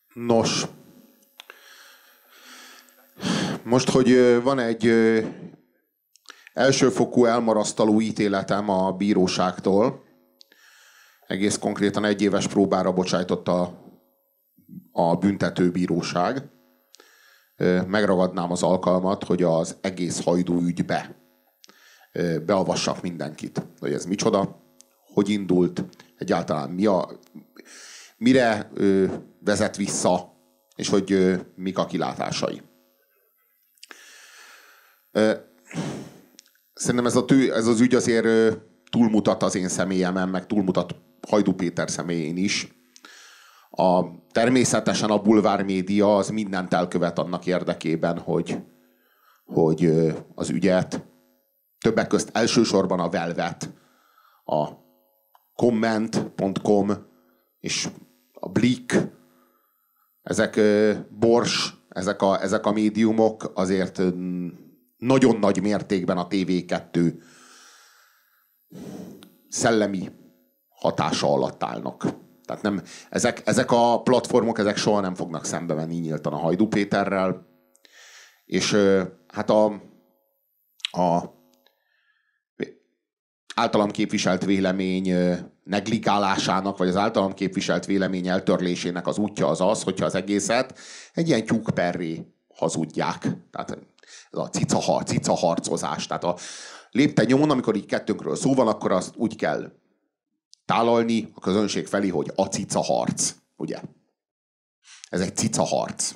Nos, most, hogy van egy elsőfokú elmarasztaló ítéletem a bíróságtól, egész konkrétan 1 éves próbára bocsájtotta a büntetőbíróság. Megragadnám az alkalmat, hogy az egész Hajdú ügybe beavassak mindenkit. Hogy ez micsoda, hogy indult, egyáltalán mire vezet vissza, és hogy mik a kilátásai. Szerintem ez az ügy azért túlmutat az én személyemen, meg túlmutat Hajdú Péter személyén is. Természetesen a bulvár média az mindent elkövet annak érdekében, hogy az ügyet, többek közt elsősorban a Velvet, a Comment.com és a Blick, ezek Bors, ezek a médiumok azért nagyon nagy mértékben a TV2 szellemi hatása alatt állnak. Tehát nem, ezek a platformok ezek soha nem fognak szembe menni nyíltan a Hajdú Péterrel, és hát a általam képviselt vélemény negligálásának, vagy az általam képviselt vélemény eltörlésének az útja az, hogyha az egészet egy ilyen tyúkperré hazudják. Tehát ez a cica harcozás. Tehát a lépten nyomon, amikor így kettőnkről szó van, akkor azt úgy kell tálalni a közönség felé, hogy a cica harc. Ugye? Ez egy cica harc.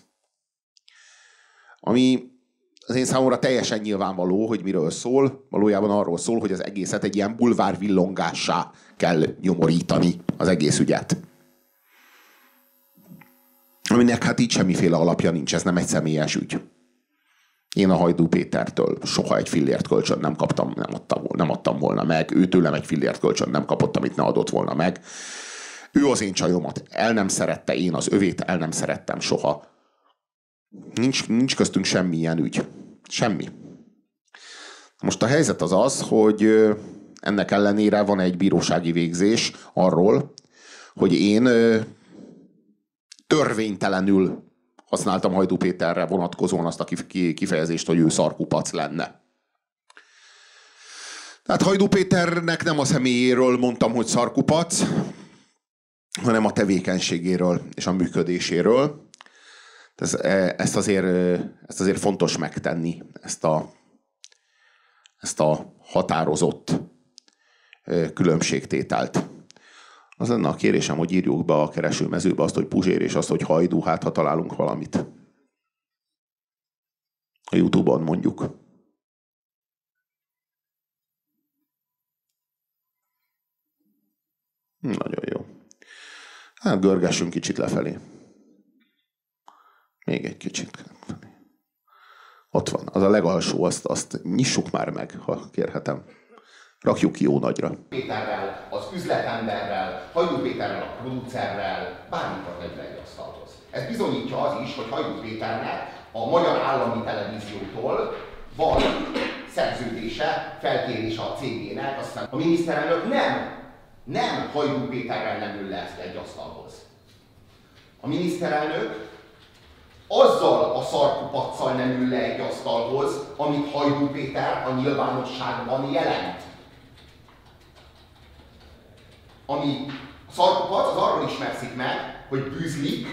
Ami az én számomra teljesen nyilvánvaló, hogy miről szól. Valójában arról szól, hogy az egészet egy ilyen bulvárvillongássá kell nyomorítani, az egész ügyet. Aminek hát így semmiféle alapja nincs, ez nem egy személyes ügy. Én a Hajdú Pétertől soha egy fillért kölcsön nem kaptam, nem adtam volna meg. Ő tőlem egy fillért kölcsön nem kapott, amit ne adott volna meg. Ő az én csajomat el nem szerette, én az övét el nem szerettem soha. Nincs köztünk semmilyen ügy. Semmi. Most a helyzet az, hogy ennek ellenére van egy bírósági végzés arról, hogy én törvénytelenül használtam Hajdú Péterre vonatkozóan azt a kifejezést, hogy ő szarkupac lenne. Tehát Hajdú Péternek nem a személyéről mondtam, hogy szarkupac, hanem a tevékenységéről és a működéséről. Ezt azért fontos megtenni, ezt a határozott különbségtételt. Az lenne a kérésem, hogy írjuk be a keresőmezőbe azt, hogy Puzsér, és azt, hogy Hajdú, hát ha találunk valamit. A YouTube-on mondjuk. Nagyon jó. Hát görgessünk kicsit lefelé. Még egy kicsit. Ott van, az a legalsó, azt nyissuk már meg, ha kérhetem. Rakjuk ki jó nagyra. Péterrel, az üzletemberrel, Hajdú Péterrel, a producerrel, bármikor megy le egy asztalhoz. Ez bizonyítja az is, hogy Hajdú Péternek a Magyar Állami Televíziótól van szerződése, felkérése a cégének, aztán a miniszterelnök nem Hajdú Péterrel nem ül le egy asztalhoz. A miniszterelnök azzal a szarkupaccal nem ül le egy asztalhoz, amit Hajdú Péter a nyilvánosságban jelent. Ami a szarkupac, az arról ismerszik meg, hogy bűzlik,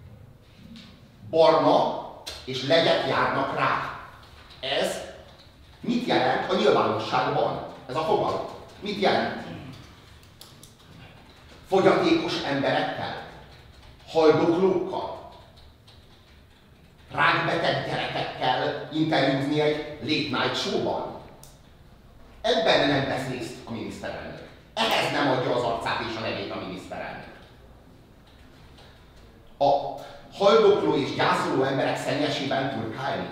barna és legyek járnak rá. Ez mit jelent a nyilvánosságban? Ez a fogalom. Mit jelent? Fogyatékos emberekkel? Haldoklókkal? Rákbeteg gyerekekkel interjúzni egy late night show-ban? Ebben nem vesz részt a miniszterelnök. Ehhez nem adja az arcát és a nevét a miniszterelnök. A haldokló és gyászoló emberek szennyesében turkálni.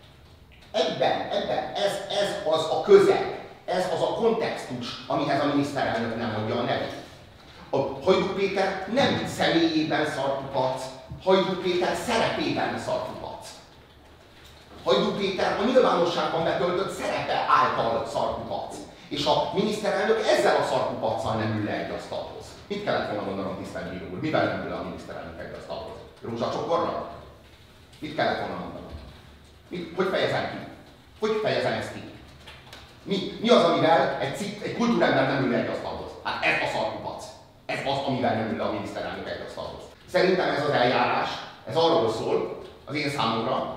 Ez az a közeg, ez az a kontextus, amihez a miniszterelnök nem adja a nevét. A Hajdú Péter nem személyében szarkupac, Hajdú Péter szerepében szarkupac. Hajdú Péter a nyilvánosságban betöltött szerepe által szarkupac. És a miniszterelnök ezzel a szarkupaccal nem ül le egy asztalhoz. Mit kellett volna mondanom, tisztelt bíró úr? Mivel nem ül le a miniszterelnök egy asztalhoz? Rózsacsokorral? Mit kellett volna mondani? Hogy fejezem ki? Hogy fejezem ezt ki? Mi az, amivel egy kultúrember nem ül le egy asztalhoz? Hát ez a szarkupac. Ez az, amivel nem ül le a miniszterelnök egy asztalhoz. Szerintem ez az eljárás, ez arról szól, az én számomra,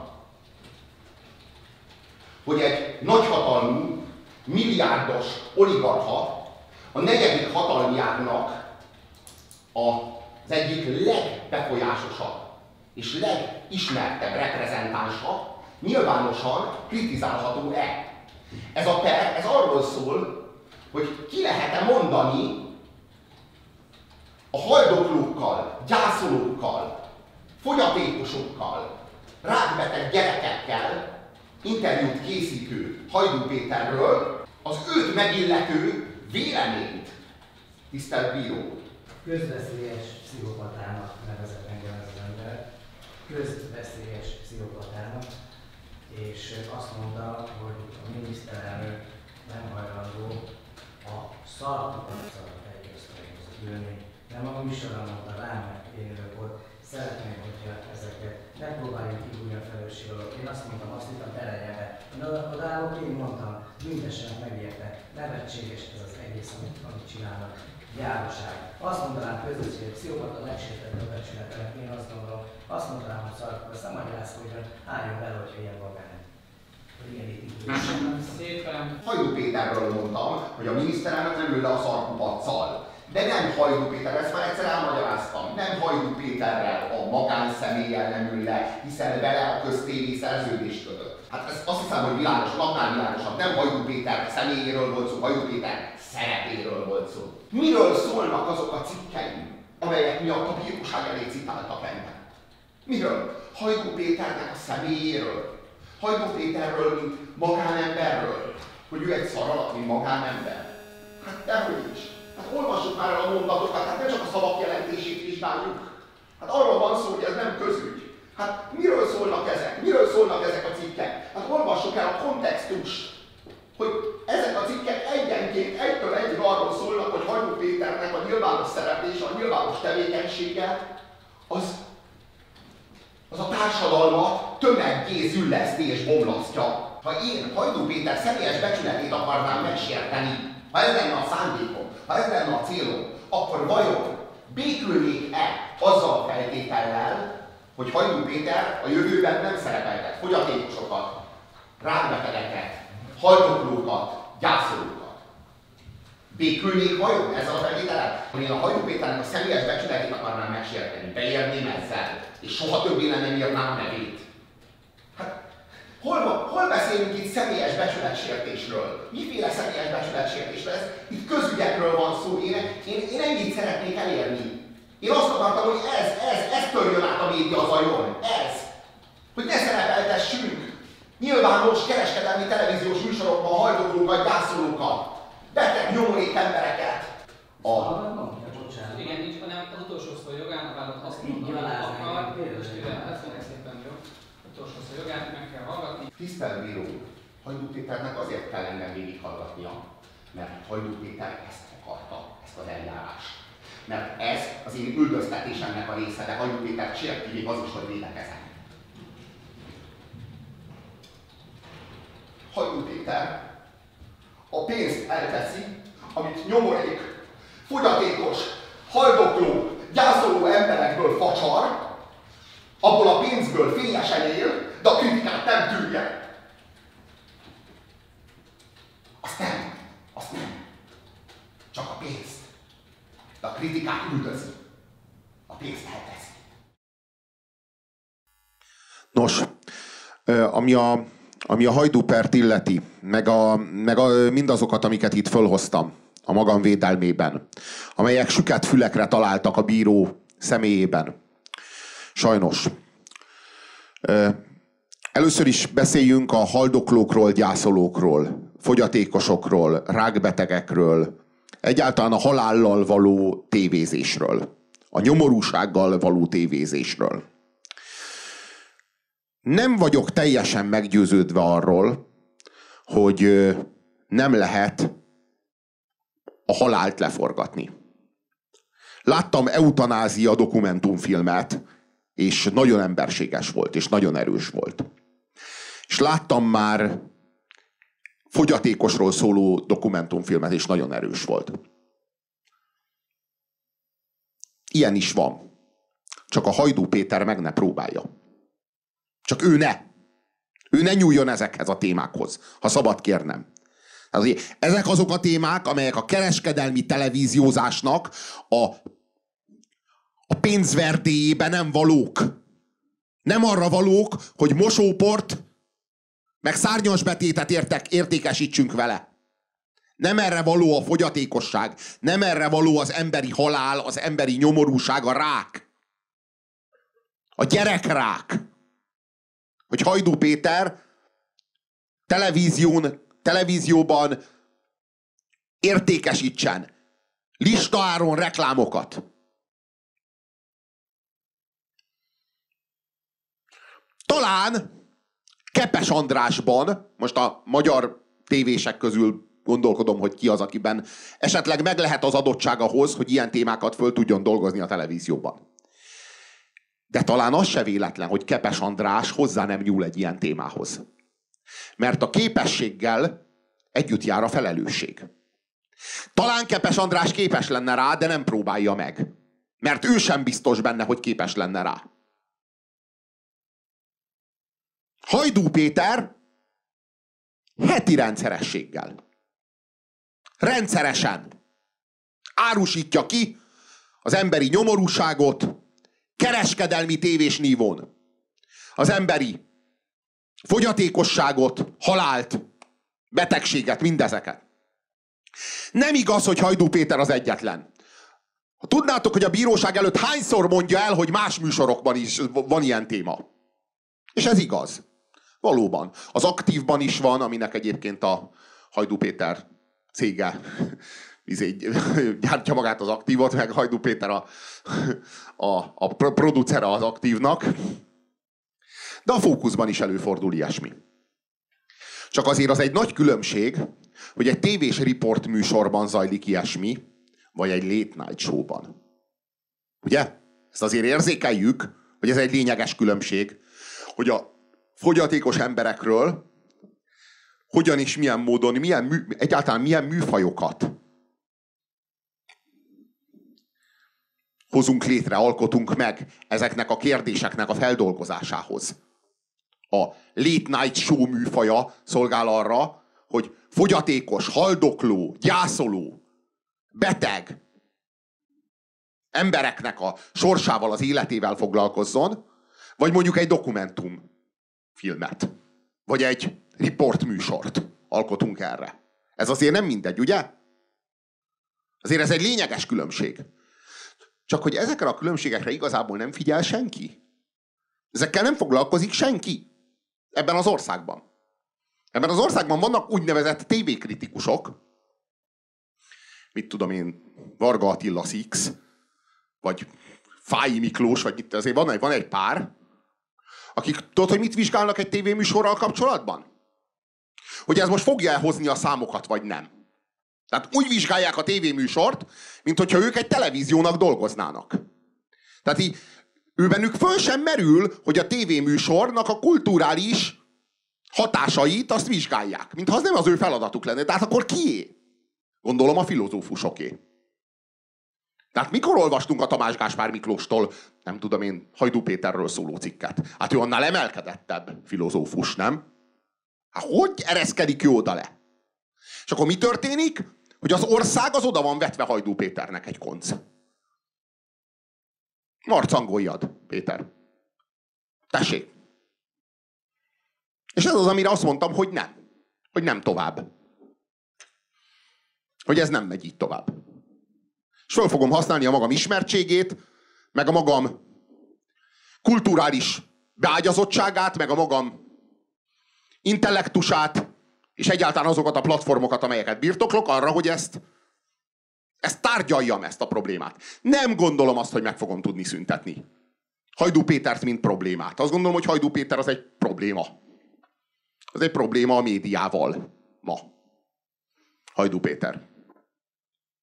hogy egy nagyhatalmú, milliárdos oligarcha a negyedik hatalmi ágnak az egyik legbefolyásosabb és legismertebb reprezentánsa nyilvánosan kritizálható-e. Ez a per, ez arról szól, hogy ki lehet-e mondani a haldoklókkal, gyászolókkal, fogyatékosokkal, rákbeteg gyerekekkel interjút készítő Hajdú Péterről az őt megillető véleményt. Tisztelt bíró! Közveszélyes pszichopatának nevezett engem ez az ember. Közveszélyes pszichopatának. És azt mondta, hogy a miniszterelnök nem hajlandó a szarkupacsal egyöztőhöz ülni. Nem a műsorban mondta rám, mert én ülök ott. Szeretném, hogyha ezeket ne próbáljunk kibújni a felelősség alól. Én azt mondtam, azt hittem belegyen. Én odaállok, én mondtam, mindenesenek megérte. Nevetséges ez az egész, amit csinálnak. Gyávaság. Azt mondanám közösség, hogy pszichopata megsértette a becsületenek. Én azt gondolom, azt mondanám, hogy szarkupacs, nem magyarázkodjon, álljon bele, hogyha ilyen van benne. Köszönöm szépen. Hajdú Péterről mondtam, hogy a miniszterelnök nem ül le a szarkupacsal. De nem Hajdú Péter, ezt már egyszer elmagyaráztam. Nem Hajdú Péterrel, a magánszemélyel nem ül le, hiszen vele a köztévé szerződés kötött. Hát azt hiszem, hogy világos, napnál világosabb. Nem Hajdú Péter személyéről volt szó, Hajdú Péter szerepéről volt szó. Miről szólnak azok a cikkeim, amelyek miatt a bíróság elé citáltak engem? Miről? Hajdú Péternek a személyéről. Hajdú Péterről, mint magánemberről. Hogy ő egy szar alak, mint magánember. Hát dehogy is. Hát olvassuk már el a mondatokat, hát ne csak a szavak jelentését vizsgáljuk. Hát arról van szó, hogy ez nem közügy. Hát miről szólnak ezek? Miről szólnak ezek a cikkek? Hát olvassuk el a kontextust, hogy ezek a cikkek egyenként egytől egyig arról szólnak, hogy Hajdú Péternek a nyilvános szereplése, a nyilvános tevékenysége, az a társadalmat tömeggé zülleszti és bomlasztja. Ha én Hajdú Péter személyes becsületét akarnám megsérteni, ha ez lenne a szándékom, ha ez lenne a célom, akkor vajon békülnék-e azzal a feltétellel, hogy Hajdú Péter a jövőben nem szerepeltet fogyatékosokat, rákbetegeket, haldoklókat, gyászolókat? Békülnék vajon ezzel a feltétellel? Ha én a Hajdú Péternek a személyes becsületét akarnám megsérteni, beérném ezzel, és soha többé nem írnám a nevét. Hát, hol beszélünk itt személyes becsületsértésről? Miféle személyes becsületsértésről? Itt közügyekről van szó. Én ennyit szeretnék elérni. Én azt akartam, hogy ez törjön át a média zajon. Ez. Hogy ne szerepeltessünk nyilvános kereskedelmi televíziós műsorokban haldoklókat, gyászolókat, beteg nyomorék embereket. Igen, nincs, hanem az utolsó szó jogán, vállalt azt mondom, hogy akar, és mivel ezt mondják szépen jó, utolsó szó jogán meg kell hallgatni. Tisztelt bíró, Hajdú Péternek azért kell engem végighallgatnia, mert Hajdú Péter ezt akarta, ezt az eljárást. Mert ez az én üldöztetésemnek a része, de Hajdú Péter sérti még az is, hogy védekezem. Hajdú Péter a pénzt elteszi, amit nyomorék, fogyatékos, haldokló, gyászoló emberekből facsar, abból a pénzből fényesen él, de a kritikát nem tűrje. Azt nem. Csak a pénzt. De a kritikát üldözi. A pénzt elteszi. Nos, ami a Hajdú pert illeti, meg mindazokat, amiket itt fölhoztam a magam védelmében, amelyek süket fülekre találtak a bíró személyében. Sajnos. Először is beszéljünk a haldoklókról, gyászolókról, fogyatékosokról, rákbetegekről, egyáltalán a halállal való tévézésről, a nyomorúsággal való tévézésről. Nem vagyok teljesen meggyőződve arról, hogy nem lehet a halált leforgatni. Láttam eutanázia dokumentumfilmet, És nagyon emberséges volt, és nagyon erős volt. És láttam már fogyatékosról szóló dokumentumfilmet, és nagyon erős volt. Ilyen is van. Csak a Hajdú Péter meg ne próbálja. Csak ő ne. Ő ne nyúljon ezekhez a témákhoz, ha szabad kérnem. Ezek azok a témák, amelyek a kereskedelmi televíziózásnak a pénzverdéjébe nem valók. Nem arra valók, hogy mosóport meg szárnyas betétet értékesítsünk vele. Nem erre való a fogyatékosság, nem erre való az emberi halál, az emberi nyomorúság, a rák. A gyerekrák. Hogy Hajdú Péter televízióban értékesítsen listaáron reklámokat. Talán Kepes Andrásban, most a magyar tévések közül gondolkodom, hogy ki az, akiben esetleg meg lehet az adottság ahhoz, hogy ilyen témákat föl tudjon dolgozni a televízióban. De talán az se véletlen, hogy Kepes András hozzá nem nyúl egy ilyen témához. Mert a képességgel együtt jár a felelősség. Talán Kepes András képes lenne rá, de nem próbálja meg. Mert ő sem biztos benne, hogy képes lenne rá. Hajdú Péter heti rendszerességgel, rendszeresen árusítja ki az emberi nyomorúságot kereskedelmi tévés nívón. Az emberi fogyatékosságot, halált, betegséget, mindezeket. Nem igaz, hogy Hajdú Péter az egyetlen. Ha tudnátok, hogy a bíróság előtt hányszor mondja el, hogy más műsorokban is van ilyen téma. És ez igaz. Valóban. Az Aktívban is van, aminek egyébként a Hajdú Péter cége gyártja magát az Aktívot, meg Hajdú Péter a producere az Aktívnak. De a Fókuszban is előfordul ilyesmi. Csak azért az egy nagy különbség, hogy egy tévés riport műsorban zajlik ilyesmi, vagy egy late night showban. Ugye? Ezt azért érzékeljük, hogy ez egy lényeges különbség, hogy a fogyatékos emberekről hogyan és milyen módon, egyáltalán milyen műfajokat hozunk létre, alkotunk meg ezeknek a kérdéseknek a feldolgozásához. A late night show műfaja szolgál arra, hogy fogyatékos, haldokló, gyászoló, beteg embereknek a sorsával, az életével foglalkozzon, vagy mondjuk egy dokumentumfilmet, vagy egy riportműsort alkotunk erre. Ez azért nem mindegy, ugye? Azért ez egy lényeges különbség. Csak hogy ezekre a különbségekre igazából nem figyel senki. Ezekkel nem foglalkozik senki ebben az országban. Ebben az országban vannak úgynevezett tévékritikusok, mit tudom én, Varga Attila Six, vagy Fáy Miklós, vagy itt azért van egy pár, akik tudod, hogy mit vizsgálnak egy tévéműsorral kapcsolatban? Hogy ez most fogja elhozni a számokat, vagy nem. Tehát úgy vizsgálják a tévéműsort, mint hogyha ők egy televíziónak dolgoznának. Tehát így őbenük föl sem merül, hogy a tévéműsornak a kulturális hatásait azt vizsgálják. Mintha az nem az ő feladatuk lenne. Tehát akkor kié? Gondolom a filozófusoké. Tehát mikor olvastunk a Tamás Gáspár Miklóstól, nem tudom én, Hajdú Péterről szóló cikket? Hát ő annál emelkedettebb filozófus, nem? Hát hogy ereszkedik ő oda le? És akkor mi történik? Hogy az ország az oda van vetve Hajdú Péternek egy konc. Marcangoljad, Péter. Tessék. És ez az, amire azt mondtam, hogy nem. Hogy nem tovább. Hogy ez nem megy így tovább. És föl fogom használni a magam ismertségét, meg a magam kulturális beágyazottságát, meg a magam intellektusát, és egyáltalán azokat a platformokat, amelyeket birtoklok arra, hogy ezt tárgyaljam, ezt a problémát. Nem gondolom azt, hogy meg fogom tudni szüntetni Hajdú Pétert, mint problémát. Azt gondolom, hogy Hajdú Péter az egy probléma. Az egy probléma a médiával ma. Hajdú Péter.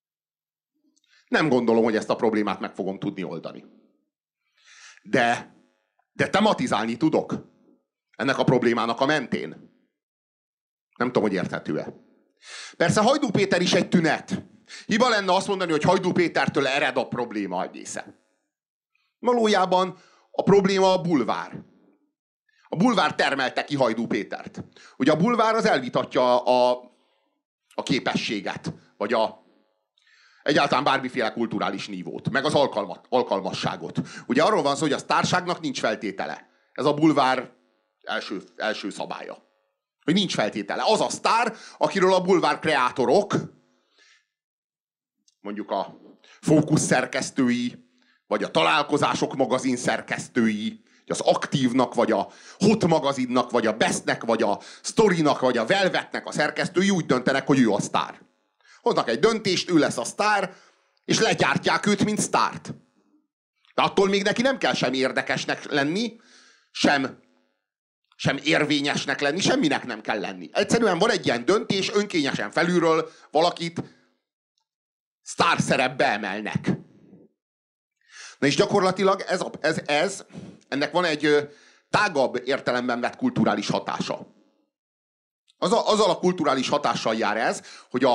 Nem gondolom, hogy ezt a problémát meg fogom tudni oldani. De De tematizálni tudok ennek a problémának a mentén. Nem tudom, hogy érthető-e. Persze Hajdú Péter is egy tünet. Hiba lenne azt mondani, hogy Hajdú Pétertől ered a probléma egészen. Valójában a probléma a bulvár. A bulvár termelte ki Hajdú Pétert. Ugye a bulvár az elvitatja a képességet, vagy egyáltalán bármiféle kulturális nívót, meg az alkalmasságot. Ugye arról van szó, hogy a sztárságnak nincs feltétele. Ez a bulvár első szabálya. Hogy nincs feltétele. Az a sztár, akiről a bulvár kreátorok, mondjuk a Fókusz szerkesztői, vagy a Találkozások magazin szerkesztői, az Aktívnak, vagy a Hot magazinnak, vagy a Bestnek, vagy a Storynak, vagy a Velvetnek a szerkesztői úgy döntenek, hogy ő a sztár. Hoznak egy döntést, ő lesz a sztár, és legyártják őt, mint sztárt. De attól még neki nem kell sem érdekesnek lenni, sem érvényesnek lenni, semminek nem kell lenni. Egyszerűen van egy ilyen döntés, önkényesen felülről valakit sztár szerepbe emelnek. Na és gyakorlatilag ennek van egy tágabb értelemben vett kulturális hatása. Azzal a kulturális hatással jár ez, hogy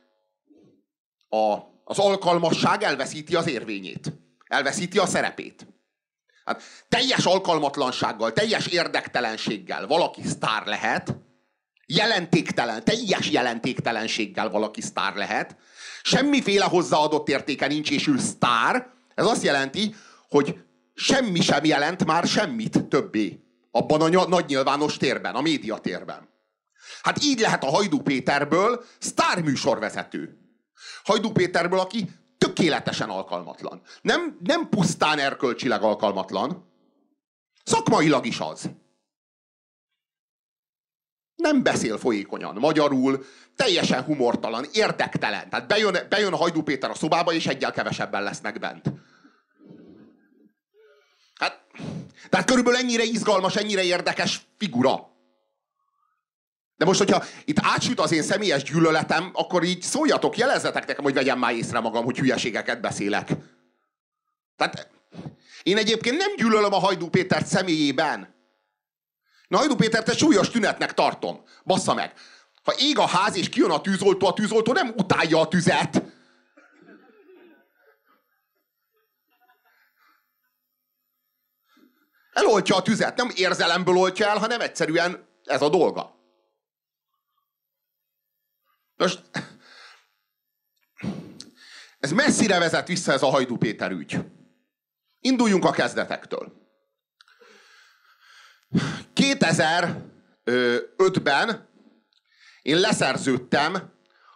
az alkalmasság elveszíti az érvényét. Elveszíti a szerepét. Hát teljes alkalmatlansággal, teljes érdektelenséggel valaki sztár lehet, teljes jelentéktelenséggel valaki sztár lehet, semmiféle hozzáadott értéke nincs, és ő sztár. Ez azt jelenti, hogy semmi sem jelent már semmit többé abban a nagy nyilvános térben, a médiatérben. Hát így lehet a Hajdú Péterből sztárműsorvezető. Hajdú Péterből, aki tökéletesen alkalmatlan. Nem pusztán erkölcsileg alkalmatlan, szakmailag is az. Nem beszél folyékonyan magyarul, teljesen humortalan, érdektelen. Tehát bejön a Hajdú Péter a szobába, és egyel kevesebben lesznek bent. Tehát körülbelül ennyire izgalmas, ennyire érdekes figura. De most, hogyha itt átsüt az én személyes gyűlöletem, akkor így szóljatok, jelezzetek nekem, hogy vegyem már észre magam, hogy hülyeségeket beszélek. Tehát én egyébként nem gyűlölöm a Hajdú Pétert személyében. Na, Hajdú Pétert egy súlyos tünetnek tartom. Bassza meg. Ha ég a ház és kijön a tűzoltó nem utálja a tüzet. Eloltja a tüzet. Nem érzelemből oltja el, hanem egyszerűen ez a dolga. Most ez messzire vezet vissza, ez a Hajdú Péter ügy. Induljunk a kezdetektől. 2005-ben én leszerződtem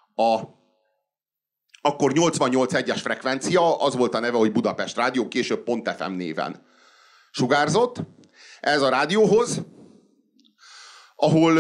akkor 88.1-es frekvencia, az volt a neve, hogy Budapest Rádió, később Pont FM néven sugárzott. Ez a rádióhoz, ahol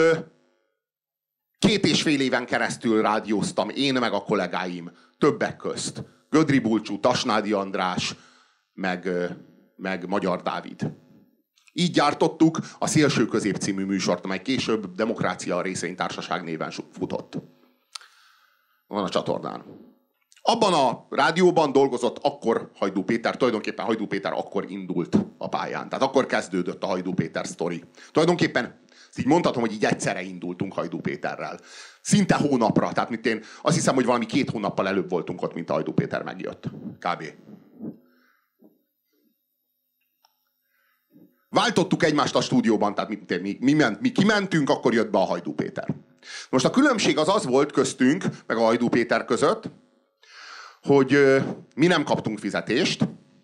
2,5 éven keresztül rádióztam én, meg a kollégáim, többek közt. Gödri Bulcsú, Tasnádi András, meg Magyar Dávid. Így gyártottuk a Szélső Közép című műsort, amely később Demokrácia a Részvénytársaság néven futott. Van a csatornán. Abban a rádióban dolgozott akkor Hajdú Péter, tulajdonképpen Hajdú Péter akkor indult a pályán. Tehát akkor kezdődött a Hajdú Péter sztori. Tulajdonképpen így mondhatom, hogy így egyszerre indultunk Hajdú Péterrel. Szinte hónapra. Tehát én azt hiszem, hogy valami 2 hónappal előbb voltunk ott, mint a Hajdú Péter megjött. Kb. Váltottuk egymást a stúdióban, tehát mi kimentünk, akkor jött be a Hajdú Péter. Most a különbség az volt köztünk, meg a Hajdú Péter között, hogy mi nem kaptunk fizetést,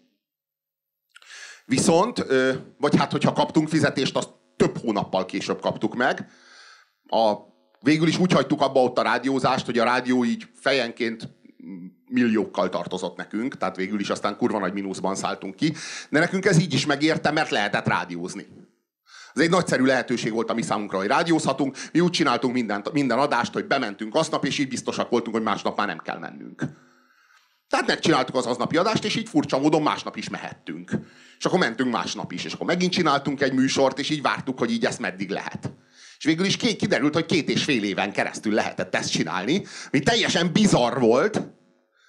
viszont, vagy hát, hogyha kaptunk fizetést, azt több hónappal később kaptuk meg. Végül is úgy hagytuk abba ott a rádiózást, hogy a rádió így fejenként milliókkal tartozott nekünk, tehát végül is aztán kurva nagy mínuszban szálltunk ki, de nekünk ez így is megérte, mert lehetett rádiózni. Ez egy nagyszerű lehetőség volt a mi számunkra, hogy rádiózhatunk, mi úgy csináltunk minden adást, hogy bementünk aznap, és így biztosak voltunk, hogy másnap már nem kell mennünk. Tehát megcsináltuk az aznapi adást, és így furcsa módon másnap is mehettünk. És akkor mentünk másnap is, és akkor megint csináltunk egy műsort, és így vártuk, hogy így ezt meddig lehet. És végül is kiderült, hogy 2,5 éven keresztül lehetett ezt csinálni, ami teljesen bizarr volt.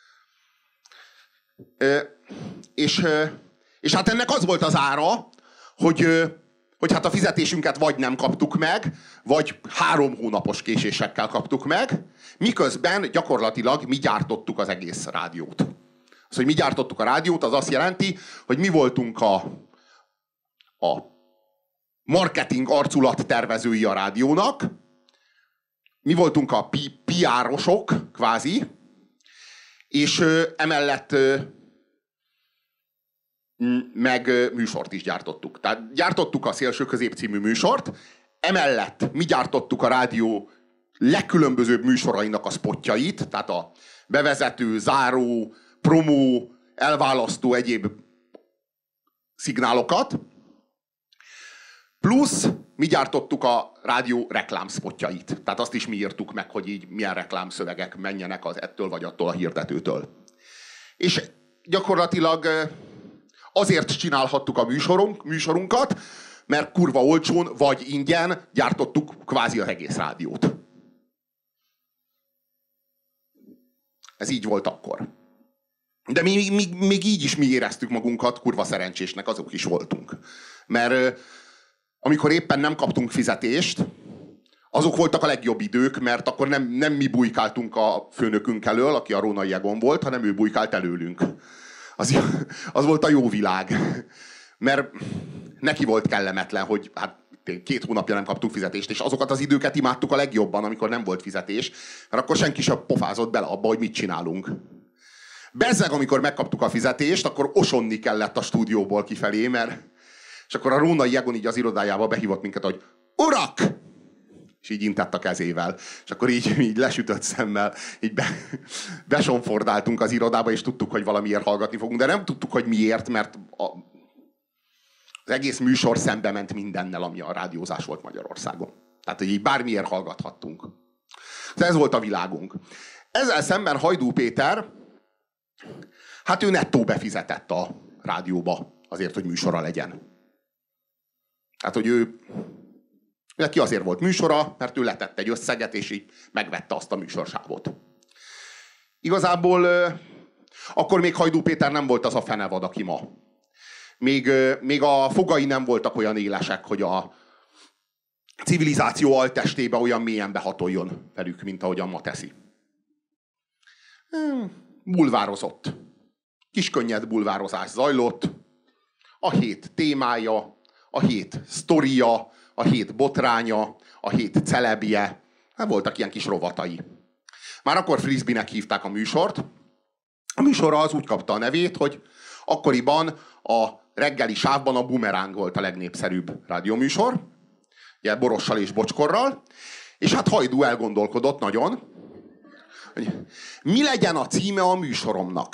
És hát ennek az volt az ára, hogy hát a fizetésünket vagy nem kaptuk meg, vagy 3 hónapos késésekkel kaptuk meg, miközben gyakorlatilag mi gyártottuk az egész rádiót. Az, hogy mi gyártottuk a rádiót, az azt jelenti, hogy mi voltunk a marketing arculat tervezői a rádiónak, mi voltunk a PR-osok, kvázi, és emellett meg műsort is gyártottuk. Tehát gyártottuk a Szélső Közép című műsort, emellett mi gyártottuk a rádió legkülönbözőbb műsorainak a spotjait, tehát a bevezető, záró, promó, elválasztó egyéb szignálokat, plusz mi gyártottuk a rádió reklámspotjait. Tehát azt is mi írtuk meg, hogy így milyen reklámszövegek menjenek az ettől vagy attól a hirdetőtől. És gyakorlatilag azért csinálhattuk a műsorunkat, mert kurva olcsón vagy ingyen gyártottuk kvázi az egész rádiót. Ez így volt akkor. De még így is mi éreztük magunkat kurva szerencsésnek, azok is voltunk. Mert amikor éppen nem kaptunk fizetést, azok voltak a legjobb idők, mert akkor nem mi bujkáltunk a főnökünk elől, aki a Rónai Egon volt, hanem ő bujkált előlünk. Az volt a jó világ. Mert neki volt kellemetlen, hogy hát 2 hónapja nem kaptunk fizetést, és azokat az időket imádtuk a legjobban, amikor nem volt fizetés, mert akkor senki sem pofázott bele abba, hogy mit csinálunk. Bezzeg, amikor megkaptuk a fizetést, akkor osonni kellett a stúdióból kifelé, és akkor a Rónai Egon így az irodájába behívott minket, hogy urak! És így intett a kezével. És akkor így lesütött szemmel, így besonfordáltunk az irodába, és tudtuk, hogy valamiért hallgatni fogunk. De nem tudtuk, hogy miért, mert az egész műsor szembe ment mindennel, ami a rádiózás volt Magyarországon. Tehát, hogy így bármiért hallgathattunk. Ez volt a világunk. Ezzel szemben Hajdú Péter, hát ő nettó befizetett a rádióba azért, hogy műsora legyen. Tehát, hogy neki azért volt műsora, mert ő letett egy összeget, és így megvette azt a műsorsávot. Igazából akkor még Hajdú Péter nem volt az a fenevad, aki ma. Még a fogai nem voltak olyan élesek, hogy a civilizáció alttestébe olyan mélyen behatoljon velük, mint ahogyan ma teszi. Bulvározott. Kiskönnyed bulvározás zajlott. A hét témája, a hét sztoria, a hét botránya, a hét celebje. Hát voltak ilyen kis rovatai. Már akkor frisbee-nek hívták a műsort. A műsorra az úgy kapta a nevét, hogy akkoriban a reggeli sávban a Bumeráng volt a legnépszerűbb rádióműsor. Ugye Borossal és Bocskorral. És hát Hajdú elgondolkodott nagyon, hogy mi legyen a címe a műsoromnak.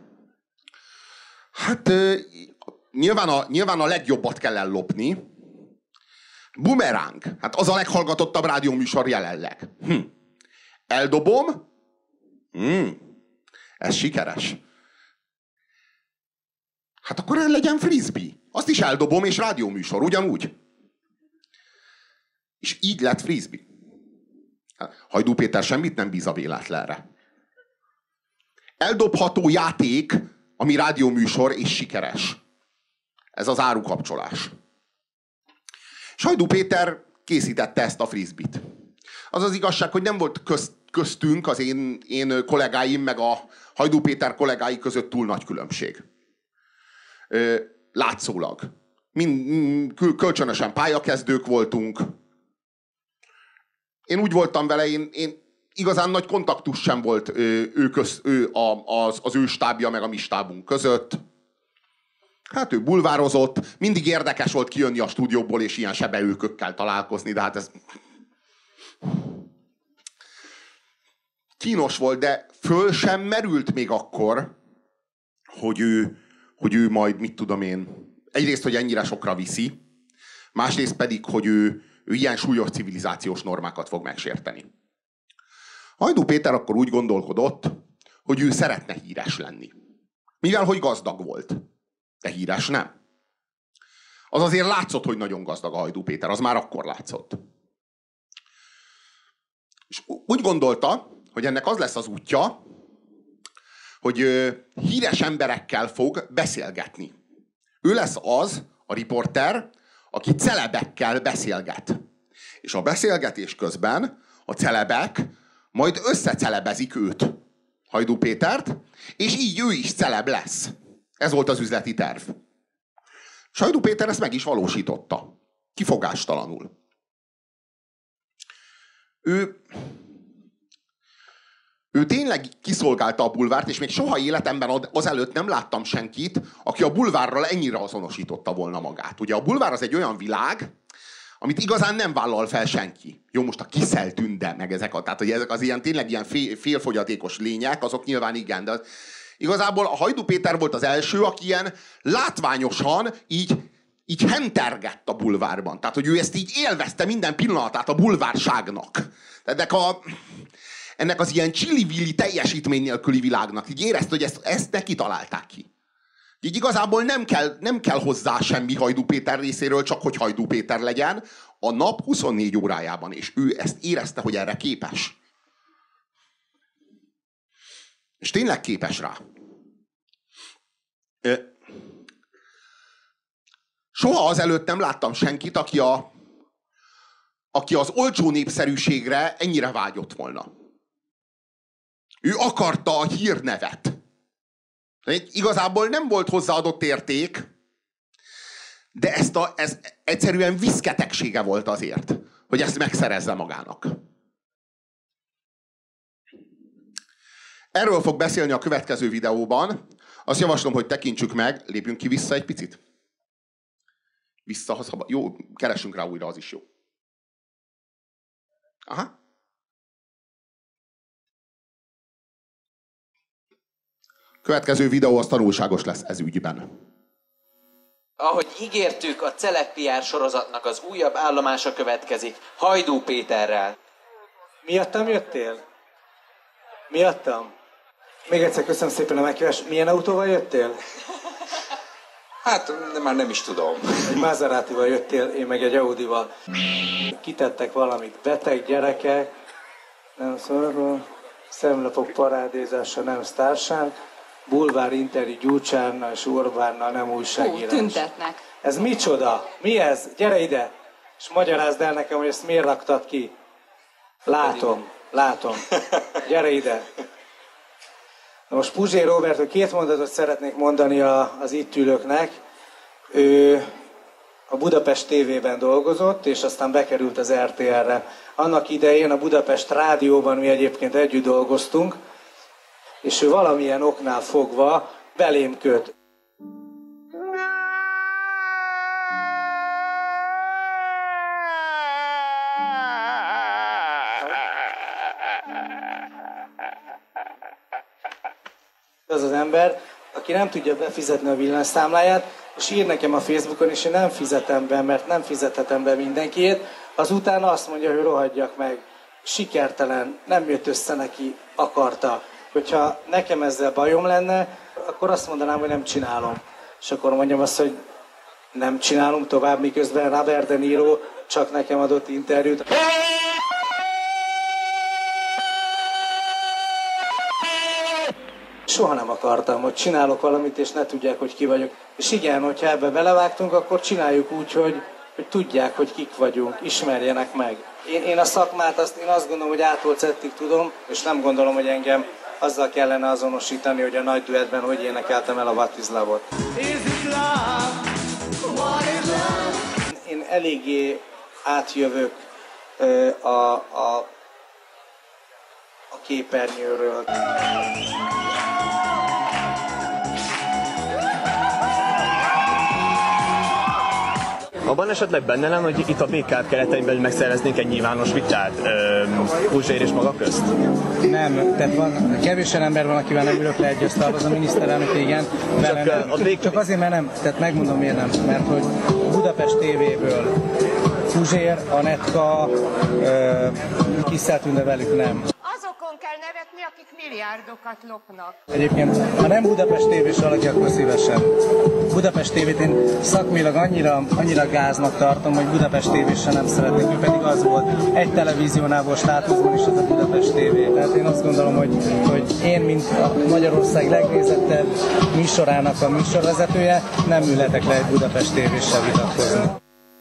Hát nyilván a legjobbat kell ellopni. Bumeráng. Hát az a leghallgatottabb rádióműsor jelenleg. Eldobom. Ez sikeres. Hát akkor legyen frisbee. Azt is eldobom, és rádióműsor, ugyanúgy. És így lett frisbee. Hajdú Péter semmit nem bíz a véletlenre. Eldobható játék, ami rádióműsor és sikeres. Ez az árukapcsolás. És Hajdú Péter készítette ezt a frisbee-t. Az az igazság, hogy nem volt köztünk, az én kollégáim, meg a Hajdú Péter kollégái között túl nagy különbség. Látszólag. Kölcsönösen pályakezdők voltunk. Én úgy voltam vele, én igazán nagy kontaktus sem volt az ő stábja meg a mi stábunk között. Hát ő bulvározott, mindig érdekes volt kijönni a stúdióból és ilyen sebeőkökkel találkozni, de hát ez kínos volt, de föl sem merült még akkor, hogy ő majd, mit tudom én, egyrészt, hogy ennyire sokra viszi, másrészt pedig, hogy ő ilyen súlyos civilizációs normákat fog megsérteni. Hajdú Péter akkor úgy gondolkodott, hogy ő szeretne híres lenni. Mivel, hogy gazdag volt. De híres nem. Az azért látszott, hogy nagyon gazdag a Hajdú Péter. Az már akkor látszott. És úgy gondolta, hogy ennek az lesz az útja, hogy híres emberekkel fog beszélgetni. Ő lesz az, a riporter, aki celebekkel beszélget. És a beszélgetés közben a celebek majd összecelebezik őt, Hajdú Pétert, és így ő is celeb lesz. Ez volt az üzleti terv. És Hajdú Péter ezt meg is valósította. Kifogástalanul. Ő tényleg kiszolgálta a bulvárt, és még soha életemben azelőtt nem láttam senkit, aki a bulvárral ennyire azonosította volna magát. Ugye a bulvár az egy olyan világ, amit igazán nem vállal fel senki. Jó, most a Kissel Tünde, meg tehát hogy ezek az ilyen, tényleg ilyen félfogyatékos lények, azok nyilván igen, de igazából a Hajdú Péter volt az első, aki ilyen látványosan így hentergett a bulvárban. Tehát, hogy ő ezt így élvezte minden pillanatát a bulvárságnak. Ennek az ilyen csili-vili teljesítmény nélküli világnak. Így érezte, hogy ezt neki találták ki. Így igazából nem kell hozzá semmi Hajdú Péter részéről, csak hogy Hajdú Péter legyen a nap 24 órájában. És ő ezt érezte, hogy erre képes. És tényleg képes rá. Soha azelőtt nem láttam senkit, aki az olcsó népszerűségre ennyire vágyott volna. Ő akarta a hírnevet. Igazából nem volt hozzáadott érték, de ez egyszerűen viszketegsége volt azért, hogy ezt megszerezze magának. Erről fog beszélni a következő videóban. Azt javaslom, hogy tekintsük meg, lépjünk ki vissza egy picit. Vissza, ha szabad. Jó, keressünk rá újra, az is jó. Aha. Következő videó az tanulságos lesz ez ügyben. Ahogy ígértük, a Celeb PR sorozatnak az újabb állomása következik, Hajdú Péterrel. Miattam jöttél? Miattam? Még egyszer köszönöm szépen a meghívást. Milyen autóval jöttél? Hát, már nem is tudom. Egy Maseratival jöttél, én meg egy Audival. Kitettek valamit, beteg gyerekek, nem szorgó, szemlapok parádézása, nem sztárság, bulvár interjú Gyurcsánynal és Orbánnal, nem újságírás. Tüntetnek. Ez micsoda? Mi ez? Gyere ide! És magyarázd el nekem, hogy ezt miért raktad ki. Látom. Gyere ide! Na most Puzsér Robertről 2 mondatot szeretnék mondani az itt ülőknek. Ő a Budapest TV-ben dolgozott, és aztán bekerült az RTL-re. Annak idején a Budapest Rádióban mi egyébként együtt dolgoztunk, és ő valamilyen oknál fogva belém köt. Az az ember, aki nem tudja befizetni a villanyszámláját, és ír nekem a Facebookon, és én nem fizetem be, mert nem fizethetem be mindenkiét, azután azt mondja, hogy rohadjak meg. Sikertelen, nem jött össze neki, akarta. Hogyha nekem ezzel bajom lenne, akkor azt mondanám, hogy nem csinálom. És akkor mondjam azt, hogy nem csinálom tovább, miközben Robert De Niro csak nekem adott interjút. Soha nem akartam, hogy csinálok valamit, és ne tudják, hogy ki vagyok. És igen, hogyha ebbe belevágtunk, akkor csináljuk úgy, hogy tudják, hogy kik vagyunk, ismerjenek meg. Én a szakmát én azt gondolom, hogy ától Z-ig tudom, és nem gondolom, hogy engem azzal kellene azonosítani, hogy a nagy duettben hogy énekeltem el a What is Love-ot. Én eléggé átjövök a képernyőről. Abban esetleg benne lenne, hogy itt a BK keretein belül megszerveznénk egy nyilvános vitát Puzsér és maga közt? Nem, tehát van, kevés ember van, akivel nem ülök le egy asztalhoz, a miniszterelnök igen, csak azért, mert nem, tehát megmondom miért nem, mert hogy Budapest TV-ből Puzsér, Anetka, Kissel Tünde velük nem. Azokon kell nevetni, akik milliárdokat lopnak. Egyébként, ha nem Budapest tévés valaki, akkor szívesen. Budapest tévét én szakmailag annyira gáznak tartom, hogy Budapest tévésen nem szeretnék, ő pedig az volt. Egy televíziónál volt státuszban is, az a Budapest tévé. Tehát én azt gondolom, hogy én, mint a Magyarország legnézettebb műsorának a műsorvezetője, nem ülhetek le egy Budapest tévéssel vitatkozni.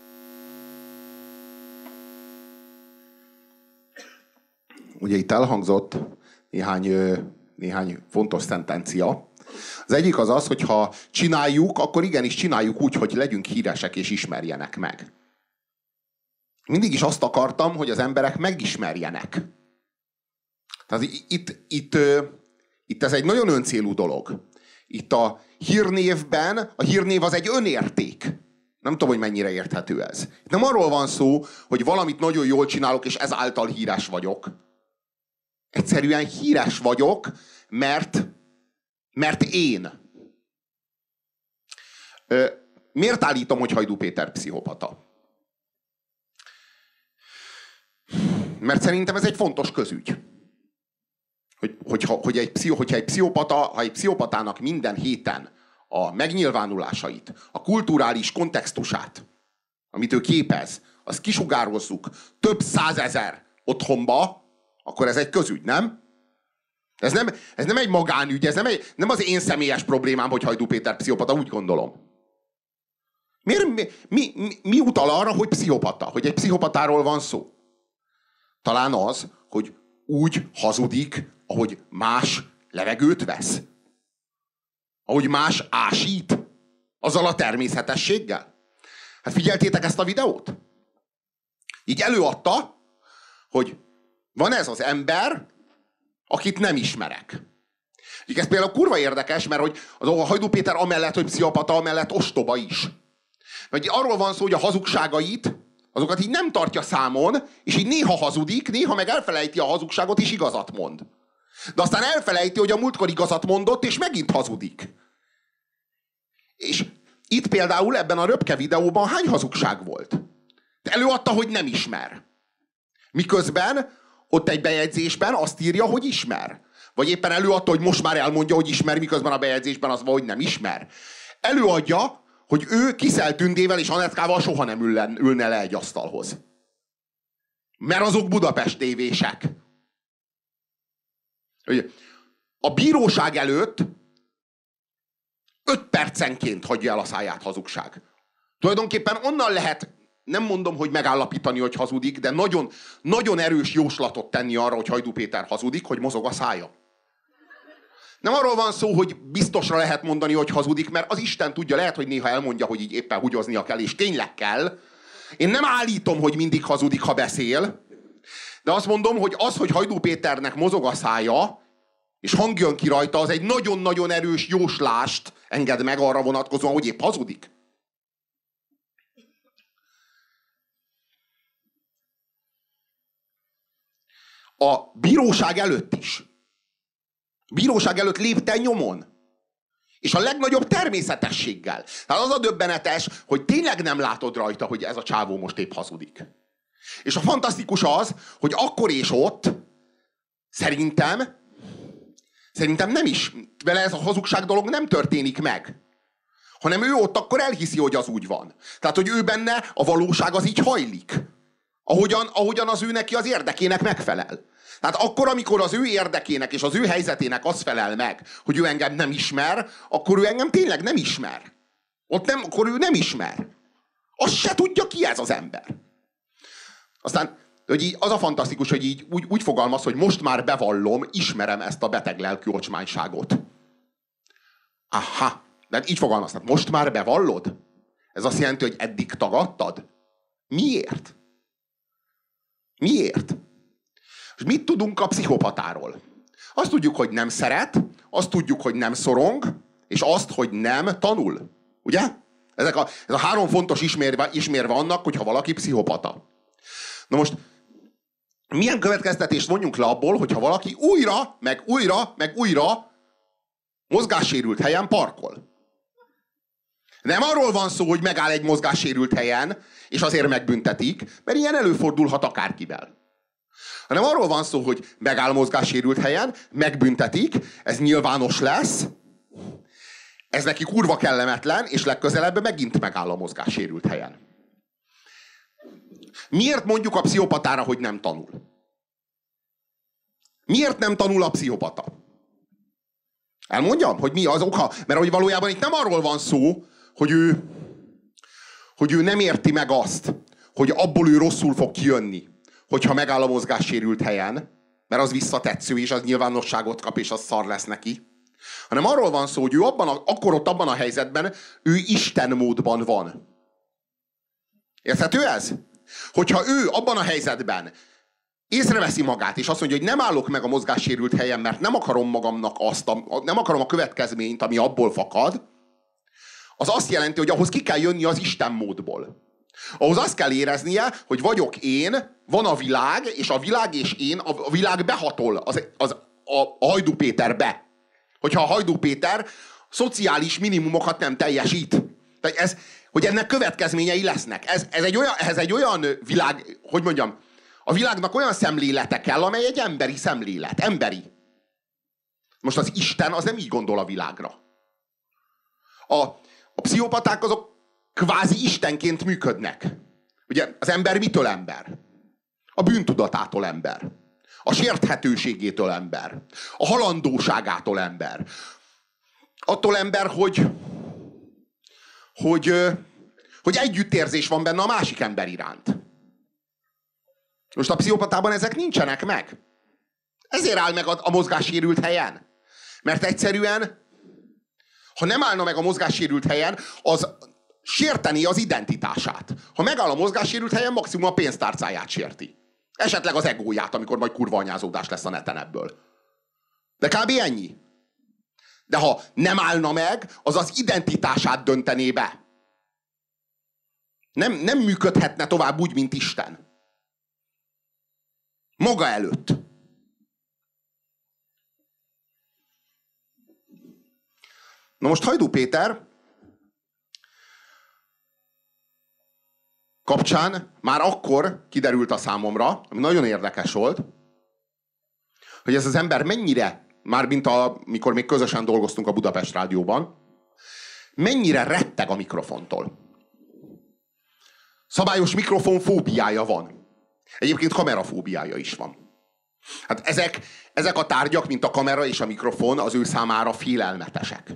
Ugye itt elhangzott néhány fontos szentencia. Az egyik az, hogy ha csináljuk, akkor igenis csináljuk úgy, hogy legyünk híresek és ismerjenek meg. Mindig is azt akartam, hogy az emberek megismerjenek. Tehát itt ez egy nagyon öncélú dolog. Itt a hírnévben, a hírnév az egy önérték. Nem tudom, hogy mennyire érthető ez. Itt nem arról van szó, hogy valamit nagyon jól csinálok, és ezáltal híres vagyok. Egyszerűen híres vagyok, mert én. Miért állítom, hogy Hajdú Péter pszichopata? Mert szerintem ez egy fontos közügy. Hogyha egy pszichopatának minden héten a megnyilvánulásait, a kulturális kontextusát, amit ő képez, azt kisugározzuk több százezer otthonba, akkor ez egy közügy, nem? Ez nem egy magánügy, ez nem az én személyes problémám, hogy Hajdú Péter pszichopata, úgy gondolom. Mi utal arra, hogy pszichopata? Hogy egy pszichopatáról van szó? Talán az, hogy úgy hazudik, ahogy más levegőt vesz. Ahogy más ásít. Azzal a természetességgel. Hát figyeltétek ezt a videót? Így előadta, hogy van ez az ember, akit nem ismerek. Ez például kurva érdekes, mert hogy a Hajdú Péter amellett, hogy pszichopata, amellett ostoba is. Mert arról van szó, hogy a hazugságait, azokat így nem tartja számon, és így néha hazudik, néha meg elfelejti a hazugságot, és igazat mond. De aztán elfelejti, hogy a múltkor igazat mondott, és megint hazudik. És itt például ebben a röpke videóban hány hazugság volt? De előadta, hogy nem ismer. Miközben ott egy bejegyzésben azt írja, hogy ismer. Vagy éppen előadta, hogy most már elmondja, hogy ismer, miközben a bejegyzésben az van, hogy nem ismer. Előadja, hogy ő Kissel Tündével és Anetkával soha nem ülne le egy asztalhoz. Mert azok Budapest tévések. A bíróság előtt 5 percenként hagyja el a száját hazugság. Tulajdonképpen onnan lehet, nem mondom, hogy megállapítani, hogy hazudik, de nagyon, nagyon erős jóslatot tenni arra, hogy Hajdú Péter hazudik, hogy mozog a szája. Nem arról van szó, hogy biztosra lehet mondani, hogy hazudik, mert az Isten tudja, lehet, hogy néha elmondja, hogy így éppen húgyoznia kell, és tényleg kell. Én nem állítom, hogy mindig hazudik, ha beszél, de azt mondom, hogy az, hogy Hajdú Péternek mozog a szája, és hang jön ki rajta, az egy nagyon-nagyon erős jóslást enged meg arra vonatkozóan, hogy épp hazudik. A bíróság előtt is. Bíróság előtt lépte nyomon. És a legnagyobb természetességgel. Tehát az a döbbenetes, hogy tényleg nem látod rajta, hogy ez a csávó most épp hazudik. És a fantasztikus az, hogy akkor és ott szerintem nem is, vele ez a hazugság dolog nem történik meg. Hanem ő ott akkor elhiszi, hogy az úgy van. Tehát, hogy ő benne a valóság az így hajlik. Ahogyan az ő neki az érdekének megfelel. Tehát akkor, amikor az ő érdekének és az ő helyzetének az felel meg, hogy ő engem nem ismer, akkor ő engem tényleg nem ismer. Akkor ő nem ismer. Azt se tudja, ki ez az ember. Aztán hogy így, az a fantasztikus, hogy így úgy fogalmaz, hogy most már bevallom, ismerem ezt a beteg lelkű ocsmányságot. Aha, de így fogalmaz, tehát most már bevallod? Ez azt jelenti, hogy eddig tagadtad? Miért? Miért? És mit tudunk a pszichopatáról? Azt tudjuk, hogy nem szeret, azt tudjuk, hogy nem szorong, és azt, hogy nem tanul. Ugye? Ez a 3 fontos ismérve annak, hogyha valaki pszichopata. Na most, milyen következtetést vonjunk le abból, hogyha valaki újra, meg újra mozgássérült helyen parkol? Nem arról van szó, hogy megáll egy mozgássérült helyen, és azért megbüntetik, mert ilyen előfordulhat akárkivel. Hanem arról van szó, hogy megáll mozgássérült helyen, megbüntetik, ez nyilvános lesz, ez neki kurva kellemetlen, és legközelebb megint megáll a mozgássérült helyen. Miért mondjuk a pszichopatára, hogy nem tanul? Miért nem tanul a pszichopata? Elmondjam, hogy mi az oka? Mert hogy valójában itt nem arról van szó, hogy ő nem érti meg azt, hogy abból ő rosszul fog kijönni, hogyha megáll a mozgássérült helyen, mert az visszatetsző, és az nyilvánosságot kap, és az szar lesz neki. Hanem arról van szó, hogy ő akkor ott abban a helyzetben, ő Isten módban van. Érthető ez? Hogyha ő abban a helyzetben észreveszi magát, és azt mondja, hogy nem állok meg a mozgássérült helyen, mert nem akarom magamnak nem akarom a következményt, ami abból fakad, az azt jelenti, hogy ahhoz ki kell jönni az Isten módból. Ahhoz azt kell éreznie, hogy vagyok én, van a világ, és a világ és én, a világ behatol a Hajdú Péterbe. Hogyha a Hajdú Péter szociális minimumokat nem teljesít. Tehát hogy ennek következményei lesznek. Ez egy olyan világ, hogy mondjam, a világnak olyan szemlélete kell, amely egy emberi szemlélet. Emberi. Most az Isten az nem így gondol a világra. A pszichopaták azok kvázi istenként működnek. Ugye az ember mitől ember? A bűntudatától ember. A sérthetőségétől ember. A halandóságától ember. Attól ember, hogy együttérzés van benne a másik ember iránt. Most a pszichopatában ezek nincsenek meg. Ezért áll meg a mozgássérült helyen. Mert egyszerűen, ha nem állna meg a mozgássérült helyen, az sérteni az identitását. Ha megáll a mozgássérült helyen, maximum a pénztárcáját sérti. Esetleg az egóját, amikor majd kurva anyázódás lesz a neten ebből. De kb. Ennyi. De ha nem állna meg, az az identitását döntené be. Nem működhetne tovább úgy, mint Isten. Maga előtt. Na most Hajdú Péter kapcsán már akkor kiderült a számomra, ami nagyon érdekes volt, hogy ez az ember mennyire, mármint amikor még közösen dolgoztunk a Budapest Rádióban, mennyire retteg a mikrofontól. Szabályos mikrofonfóbiája van. Egyébként kamerafóbiája is van. Hát ezek a tárgyak, mint a kamera és a mikrofon, az ő számára félelmetesek.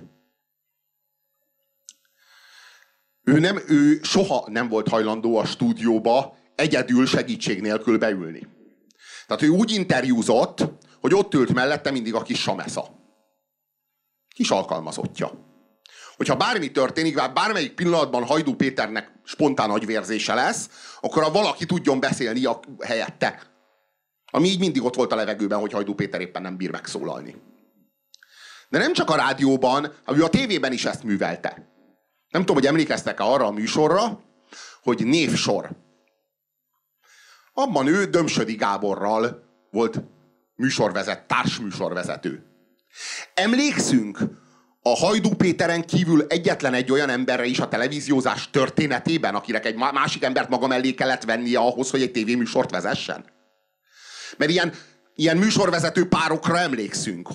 Ő soha nem volt hajlandó a stúdióba egyedül segítség nélkül beülni. Tehát ő úgy interjúzott, hogy ott ült mellette mindig a kis Samesza. Kis alkalmazottja. Hogyha bármi történik, bármelyik pillanatban Hajdú Péternek spontán agyvérzése lesz, akkor valaki tudjon beszélni helyette. Ami így mindig ott volt a levegőben, hogy Hajdú Péter éppen nem bír megszólalni. De nem csak a rádióban, hanem a tévében is ezt művelte. Nem tudom, hogy emlékeztek-e arra a műsorra, hogy Névsor. Abban ő Dömsödi Gáborral volt társműsorvezető. Emlékszünk a Hajdú Péteren kívül egyetlen egy olyan emberre is a televíziózás történetében, akinek egy másik embert maga mellé kellett vennie ahhoz, hogy egy tévéműsort vezessen? Mert ilyen műsorvezető párokra emlékszünk,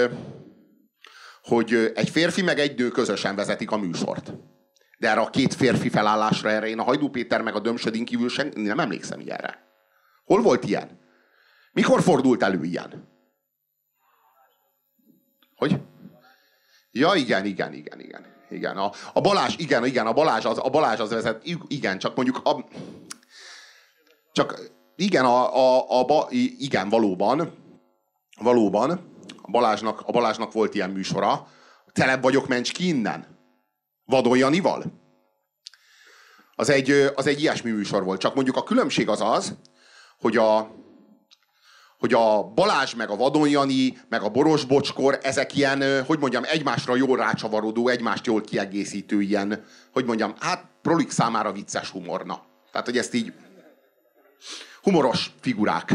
hogy egy férfi meg egy nő közösen vezetik a műsort. De erre a két férfi felállásra, erre én a Hajdú Péter meg a Dömsödin kívül nem emlékszem ilyenre. Hol volt ilyen? Mikor fordult elő ilyen? Hogy? Ja, igen. A Balázs, igen, a Balázs az vezet, igen, csak mondjuk igen, valóban, a Balázsnak volt ilyen műsora, Celeb vagyok, mencs ki innen. Vadon Janival. Az egy ilyesmi műsor volt, csak mondjuk a különbség az, hogy a Balázs, meg a Vadon Jani, meg a Boros Bocskor, ezek ilyen, hogy mondjam, egymásra jól rácsavarodó, egymást jól kiegészítő ilyen, hogy mondjam, hát prolik számára vicces humorna. Tehát, hogy ezt így humoros figurák.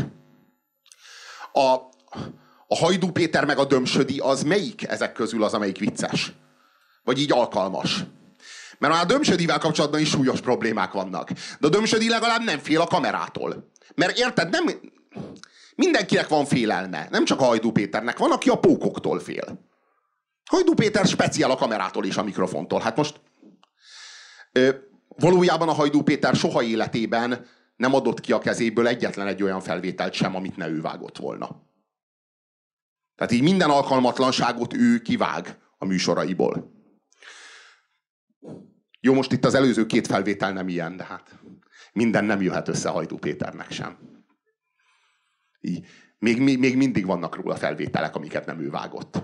A Hajdú Péter meg a Dömsödi, az melyik ezek közül az, amelyik vicces? Vagy így alkalmas? Mert a Dömsödivel kapcsolatban is súlyos problémák vannak. De a Dömsödi legalább nem fél a kamerától. Mert érted, Mindenkinek van félelme. Nem csak a Hajdú Péternek. Van, aki a pókoktól fél. Hajdú Péter speciál a kamerától és a mikrofontól. Hát most valójában a Hajdú Péter soha életében nem adott ki a kezéből egyetlen egy olyan felvételt sem, amit ne ő vágott volna. Tehát így minden alkalmatlanságot ő kivág a műsoraiból. Jó, most itt az előző 2 felvétel nem ilyen, de hát minden nem jöhet össze Hajdú Péternek sem. Így, még mindig vannak róla felvételek, amiket nem ő vágott.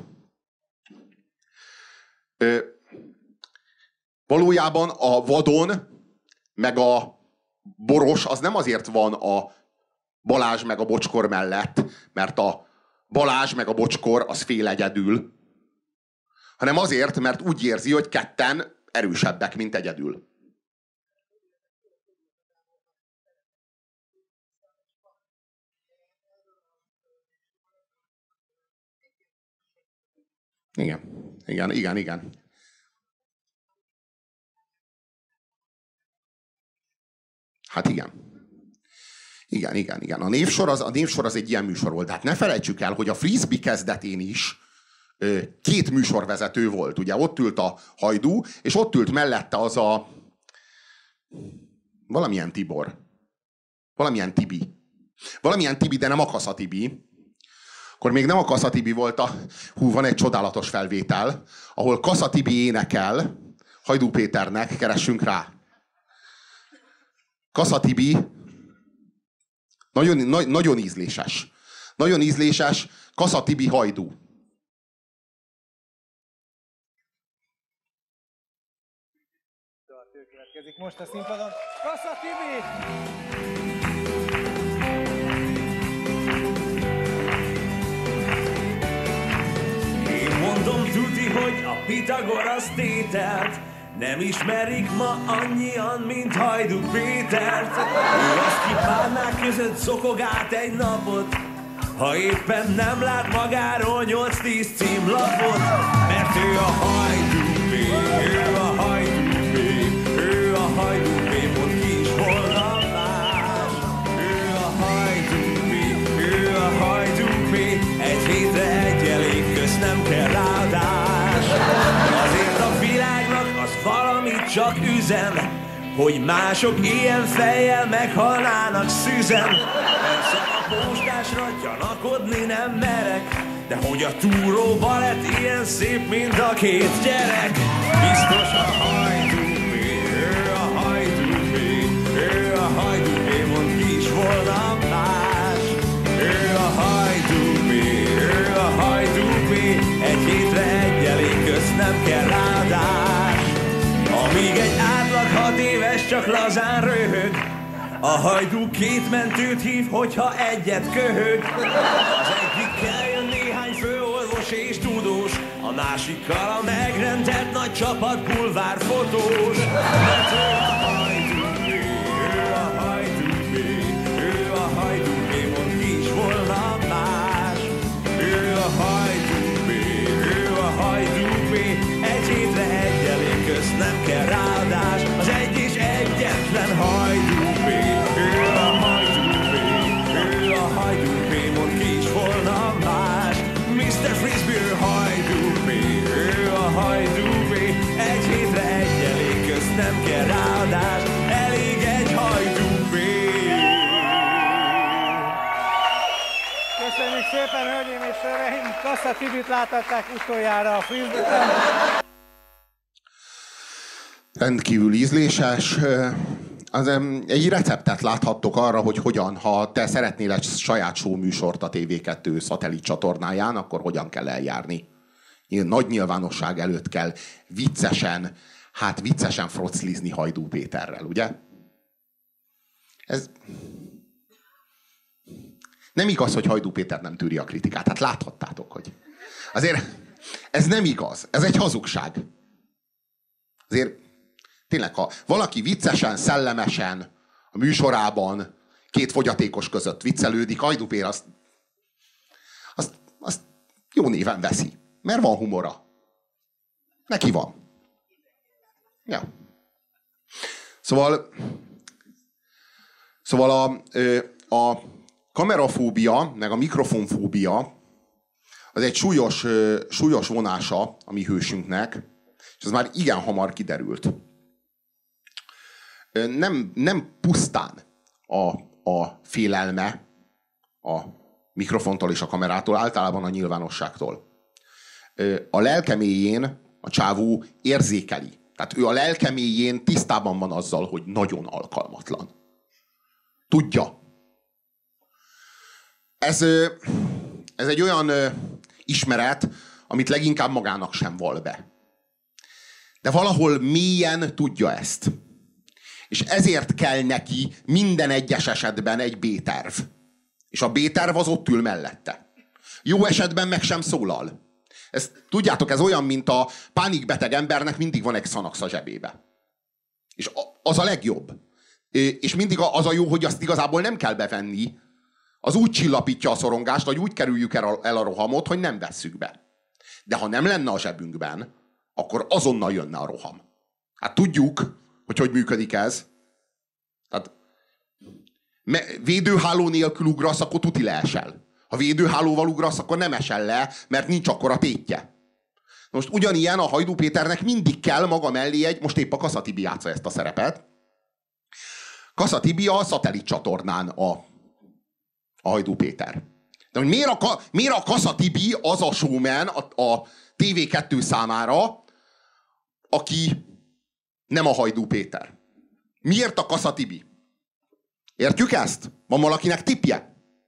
Valójában a vadon meg a boros az nem azért van a Balázs meg a Bocskor mellett, mert a Balázs meg a Bocskor az fél egyedül, hanem azért, mert úgy érzi, hogy ketten erősebbek, mint egyedül. Igen. Hát igen. Igen. A névsor az egy ilyen műsor volt. Tehát ne felejtsük el, hogy a Frisbee kezdetén is 2 műsorvezető volt. Ugye ott ült a Hajdú, és ott ült mellette az a valamilyen Tibor. Valamilyen Tibi, de nem a Kassa Tibi. Akkor még nem a Kassa Tibi volt van egy csodálatos felvétel, ahol Kassa Tibi énekel Hajdú Péternek, keressünk rá. Kassa Tibi nagyon ízléses. Nagyon ízléses Kassa Tibi Hajdú. Következik most a színpadon. Kassa Tibi! Mondom tuti, hogy a Pitagorasz tételt nem ismerik ma annyian, mint Hajdú Pétert. Ő az ki párnák között szokog át egy napot, ha éppen nem lát magáról 8-10 címlapot. Mert ő a Hajdú P, ő a Hajdú P, ő a Hajdú P, mond ki is volna más. Ő a Hajdú P, ő a Hajdú P, egy hétre egy elég, közt nem kell ráadás. Azért a világnak az valamit csak üzen, hogy mások ilyen fejjel meghalnának szüzen. Persze a postásra gyanakodni nem merek, de hogy a túró balett ilyen szép, mint a 2 gyerek. Biztos a Hajdú P, ő a Hajdú P, ő a Hajdú P, mond ki is volna más. Ő a Hajdú P, ő a Hajdú P, egy hétre egy elég, közt nem kell ráadás. Amíg egy átlag 6 éves csak lazán röhög, a Hajdú 2 mentőt hív, hogyha egyet köhög. Az egyikkel jön néhány főorvos és tudós, a másikkal a megrendelt nagy csapat bulvárfotós. Mert ő a Hajdú P, ő a Hajdú P, ő a Hajdú P, mond ki is volna más. Ő a Hajdú P, ő a Hajdú P, egy hétre egy elég, közt nem kell ráadás. Az egy és egyetlen Hajdú P, ő a Hajdú P, ő a Hajdú P, mond ki is volna más. Mr. Frisbee Hajdú P, ő a Hajdú P, egy hétre egy elég, közt nem kell ráadás. Elég egy Hajdú P. Köszönjük szépen, hölgyeim és uraim! Kassa Tibit láthatták utoljára a Frisbee-ben. Rendkívül ízléses. Egy receptet láthattok arra, hogy hogyan, ha te szeretnél egy saját show műsort a TV2 szatellit csatornáján, akkor hogyan kell eljárni. Nagy nyilvánosság előtt kell viccesen froclizni Hajdú Péterrel, ugye? Ez nem igaz, hogy Hajdú Péter nem tűri a kritikát. Hát láthattátok, hogy azért ez nem igaz. Ez egy hazugság. Azért tényleg, ha valaki viccesen, szellemesen a műsorában 2 fogyatékos között viccelődik, Hajdú Péter azt jó néven veszi. Mert van humora. Neki van. Ja. Szóval a kamerafóbia, meg a mikrofonfóbia az egy súlyos vonása a mi hősünknek, és ez már igen hamar kiderült. Nem pusztán a félelme a mikrofontól és a kamerától, általában a nyilvánosságtól. A lelkeméjén a csávó érzékeli. Tehát ő a lelkeméjén tisztában van azzal, hogy nagyon alkalmatlan. Tudja. Ez egy olyan ismeret, amit leginkább magának sem val be. De valahol mélyen tudja ezt. És ezért kell neki minden egyes esetben egy B-terv. És a B-terv az ott ül mellette. Jó esetben meg sem szólal. Tudjátok, ez olyan, mint a pánikbeteg embernek mindig van egy Xanax a zsebébe. És az a legjobb. És mindig az a jó, hogy azt igazából nem kell bevenni. Az úgy csillapítja a szorongást, hogy úgy kerüljük el a rohamot, hogy nem vesszük be. De ha nem lenne a zsebünkben, akkor azonnal jönne a roham. Hát tudjuk, hogy működik ez. Tehát védőháló nélkül ugrasz, akkor tuti leesel. Ha védőhálóval ugrasz, akkor nem esel le, mert nincs akkora tétje. Most ugyanilyen a Hajdú Péternek mindig kell maga mellé most épp a Kassa Tibi játsza ezt a szerepet. Kassa Tibi a szatellit csatornán a Hajdú Péter. De hogy miért a Kassa Tibi az a showman a TV2 számára, aki nem a Hajdú Péter? Miért a Kassa Tibi? Értjük ezt? Van valakinek tippje?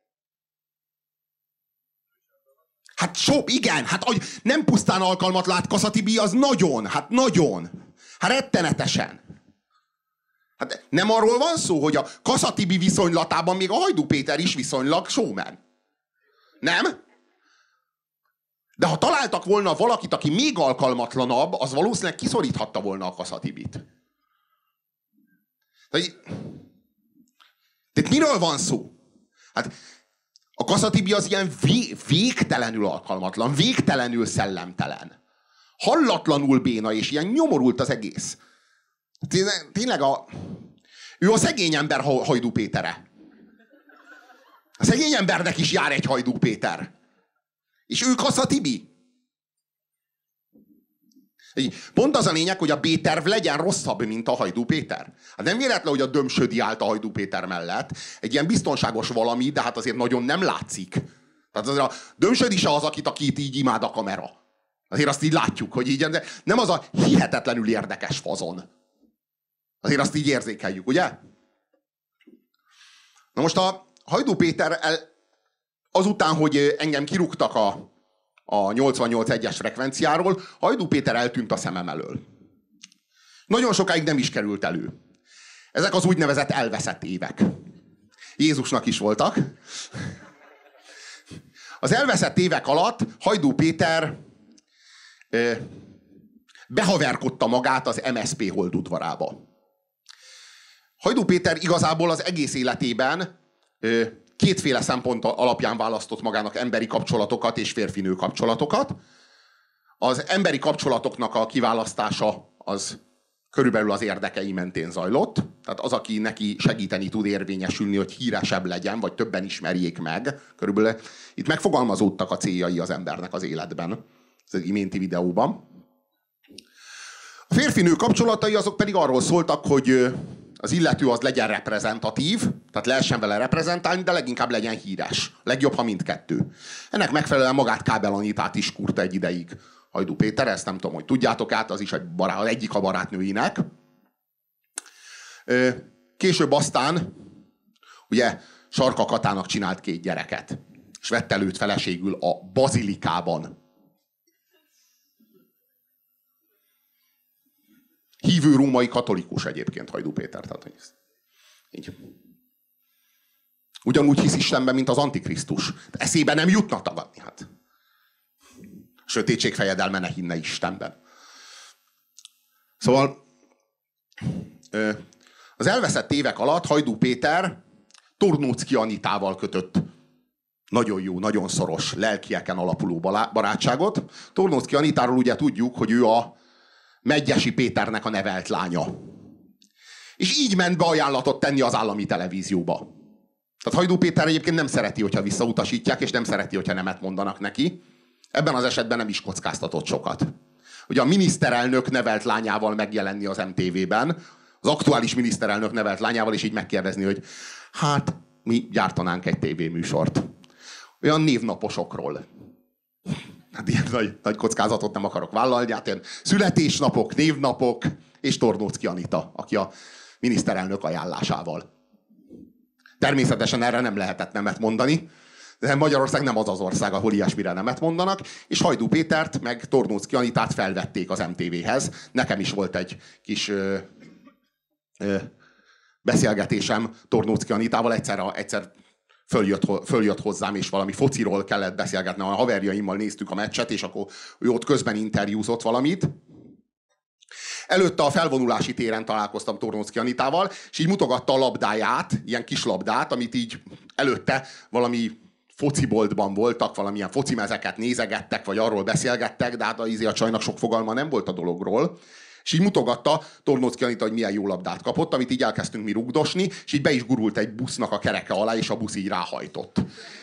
Hát igen, hát nem pusztán alkalmat lát Kassa Tibi, az nagyon, hát rettenetesen. Hát nem arról van szó, hogy a Kassa Tibi viszonylatában még a Hajdú Péter is viszonylag showman. Nem? De ha találtak volna valakit, aki még alkalmatlanabb, az valószínűleg kiszoríthatta volna a Kassa Tibit. Tehát miről van szó? Hát a Kassa Tibi az ilyen végtelenül alkalmatlan, végtelenül szellemtelen. Hallatlanul béna, és ilyen nyomorult az egész. Tényleg ő a szegény ember Hajdú Pétere. A szegény embernek is jár egy Hajdú Péter. És ő Kassa Tibi. Pont az a lényeg, hogy a B-terv legyen rosszabb, mint a Hajdú Péter. Hát nem véletlen, hogy a Dömsödi állt a Hajdú Péter mellett. Egy ilyen biztonságos valami, de hát azért nagyon nem látszik. Tehát azért a Dömsödi se az, akit így imád a kamera. Azért azt így látjuk, hogy így, de nem az a hihetetlenül érdekes fazon. Azért azt így érzékeljük, ugye? Na most a Hajdú Péter azután, hogy engem kirúgtak a 88.1-es frekvenciáról, Hajdú Péter eltűnt a szemem elől. Nagyon sokáig nem is került elő. Ezek az úgynevezett elveszett évek. Jézusnak is voltak. Az elveszett évek alatt Hajdú Péter behaverkodta magát az MSZP holdudvarába. Hajdú Péter igazából az egész életében kétféle szempont alapján választott magának emberi kapcsolatokat és férfinő kapcsolatokat. Az emberi kapcsolatoknak a kiválasztása az körülbelül az érdekei mentén zajlott. Tehát az, aki neki segíteni tud érvényesülni, hogy híresebb legyen, vagy többen ismerjék meg. Körülbelül itt megfogalmazódtak a céljai az embernek az életben, az iménti videóban. A férfinő kapcsolatai azok pedig arról szóltak, hogy az illető az legyen reprezentatív, tehát lehessen vele reprezentálni, de leginkább legyen híres. Legjobb, ha mindkettő. Ennek megfelelően magát Kábel Anitát is kurta egy ideig Hajdú Péter, ezt nem tudom, hogy tudjátok át, az is az egyik a barátnőinek. Később aztán ugye Sarka Katának csinált 2 gyereket, és vett előtt feleségül a Bazilikában. Hívő római katolikus egyébként Hajdú Péter. Tehát, így. Ugyanúgy hisz Istenben, mint az Antikrisztus. Eszébe nem jutna tagadni. Hát. A sötétség fejedelme ne hinne Istenben. Szóval az elveszett évek alatt Hajdú Péter Tornóczky Anitával kötött nagyon jó, nagyon szoros, lelkieken alapuló barátságot. Tornóczky Anitáról ugye tudjuk, hogy ő a Medgyessy Péternek a nevelt lánya. És így ment be ajánlatot tenni az állami televízióba. Tehát Hajdú Péter egyébként nem szereti, hogyha visszautasítják, és nem szereti, hogyha nemet mondanak neki. Ebben az esetben nem is kockáztatott sokat. Ugye a miniszterelnök nevelt lányával megjelenni az MTV-ben, az aktuális miniszterelnök nevelt lányával, és így megkérdezni, hogy hát mi gyártanánk egy tévéműsort. Olyan névnaposokról. Hát ilyen nagy kockázatot nem akarok vállalni, hát ilyen születésnapok, névnapok, és Tornóczky Anita, aki a miniszterelnök ajánlásával. Természetesen erre nem lehetett nemet mondani, de Magyarország nem az az ország, ahol ilyesmire nemet mondanak, és Hajdú Pétert meg Tornóczky Anitát felvették az MTV-hez. Nekem is volt egy kis beszélgetésem Tornóczky Anitával, egyszer följött hozzám, és valami fociról kellett beszélgetni, a haverjaimmal néztük a meccset, és akkor ő ott közben interjúzott valamit. Előtte a felvonulási téren találkoztam Tornóczky Anitával, és így mutogatta a labdáját, ilyen kis labdát, amit így előtte valami fociboltban voltak, valamilyen focimezeket nézegettek, vagy arról beszélgettek, de hát a csajnak sok fogalma nem volt a dologról. És így mutogatta Tornóczky Anita, hogy milyen jó labdát kapott, amit így elkezdtünk mi rugdosni, és így be is gurult egy busznak a kereke alá, és a busz így ráhajtott.